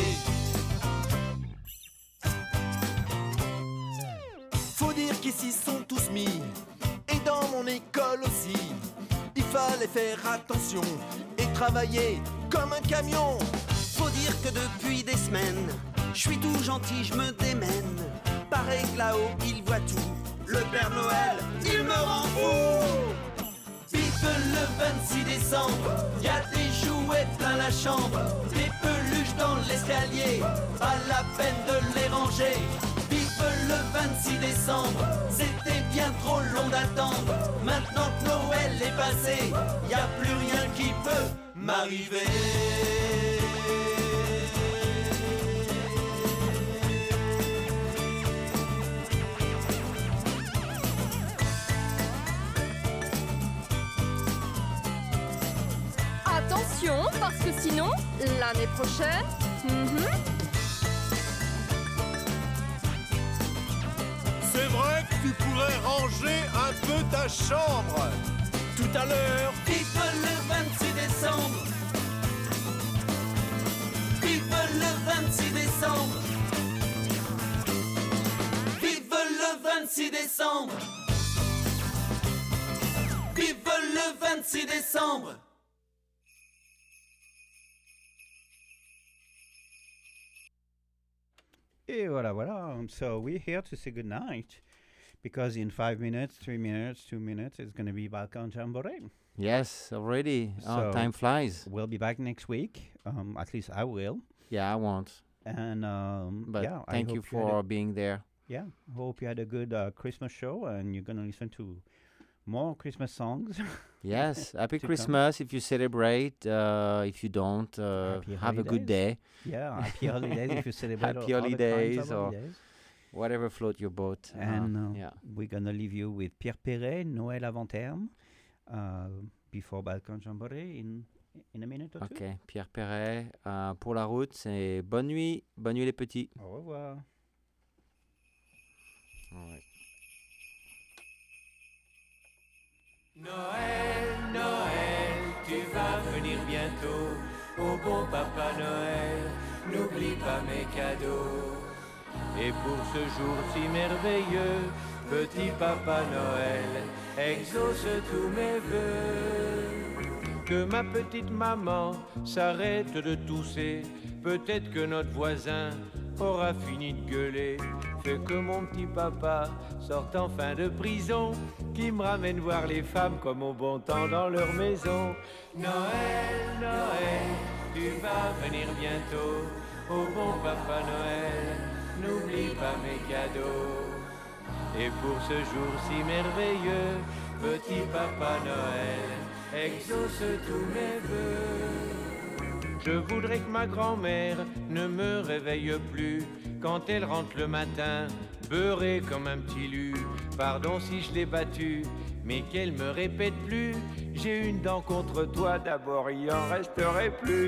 Faut dire qu'ici sont tous mis, et dans mon école aussi. Il fallait faire attention et travailler comme un camion. Faut dire que depuis des semaines, je suis tout gentil, je me démène. Pareil que là-haut, il voit tout. Le Père Noël, il me rend fou. Vive le vingt-six décembre, y a des jouets plein la chambre, des peluches dans l'escalier, pas la peine de les ranger. Vive le vingt-six décembre, c'était bien trop long d'attendre. Maintenant que Noël est passé, y a plus rien qui peut m'arriver. Attention, parce que sinon, l'année prochaine... Mm-hmm. C'est vrai que tu pourrais ranger un peu ta chambre. Tout à l'heure. Vive le vingt-six décembre. Vive le vingt-six décembre. Vive le vingt-six décembre. Vive le vingt-six décembre. Et voilà, voilà. So we're here to say good night, because in five minutes, three minutes, two minutes, it's going to be Balkan Jamboree. Yes, already. So Oh, time flies. We'll be back next week. Um, at least I will. Yeah, I won't. And um, But yeah, I thank you hope had for a- being there. Yeah, I hope you had a good uh, Christmas show, and you're going to listen to more Christmas songs. Yes, happy to come. Christmas if you celebrate. Uh, if you don't, uh, Happy have a good day. holidays. Yeah, happy holidays if you celebrate Happy all- all the kinds holidays of or holidays. whatever float your boat. Uh, And uh, yeah. we're going to leave you with Pierre Perret, Noël avant terme, uh, before Balkan Jamboree in, in a minute or two. Ok, Pierre Perret, euh, pour la route, c'est bonne nuit, bonne nuit les petits. Au revoir. All right. Noël, Noël, tu vas venir bientôt. Oh bon Papa Noël, n'oublie pas mes cadeaux. Et pour ce jour si merveilleux, petit Papa Noël, exauce tous mes vœux. Que ma petite maman s'arrête de tousser. Peut-être que notre voisin aura fini de gueuler. Fais que mon petit papa sorte enfin de prison, qui me ramène voir les femmes comme au bon temps dans leur maison. Noël, Noël, tu vas venir bientôt. Oh bon Papa Noël, n'oublie pas mes cadeaux. Et pour ce jour si merveilleux, petit Papa Noël, exauce tous mes vœux. Je voudrais que ma grand-mère ne me réveille plus quand elle rentre le matin, beurrée comme un petit lu. Pardon si je l'ai battue, mais qu'elle me répète plus. J'ai une dent contre toi, d'abord il en resterait plus.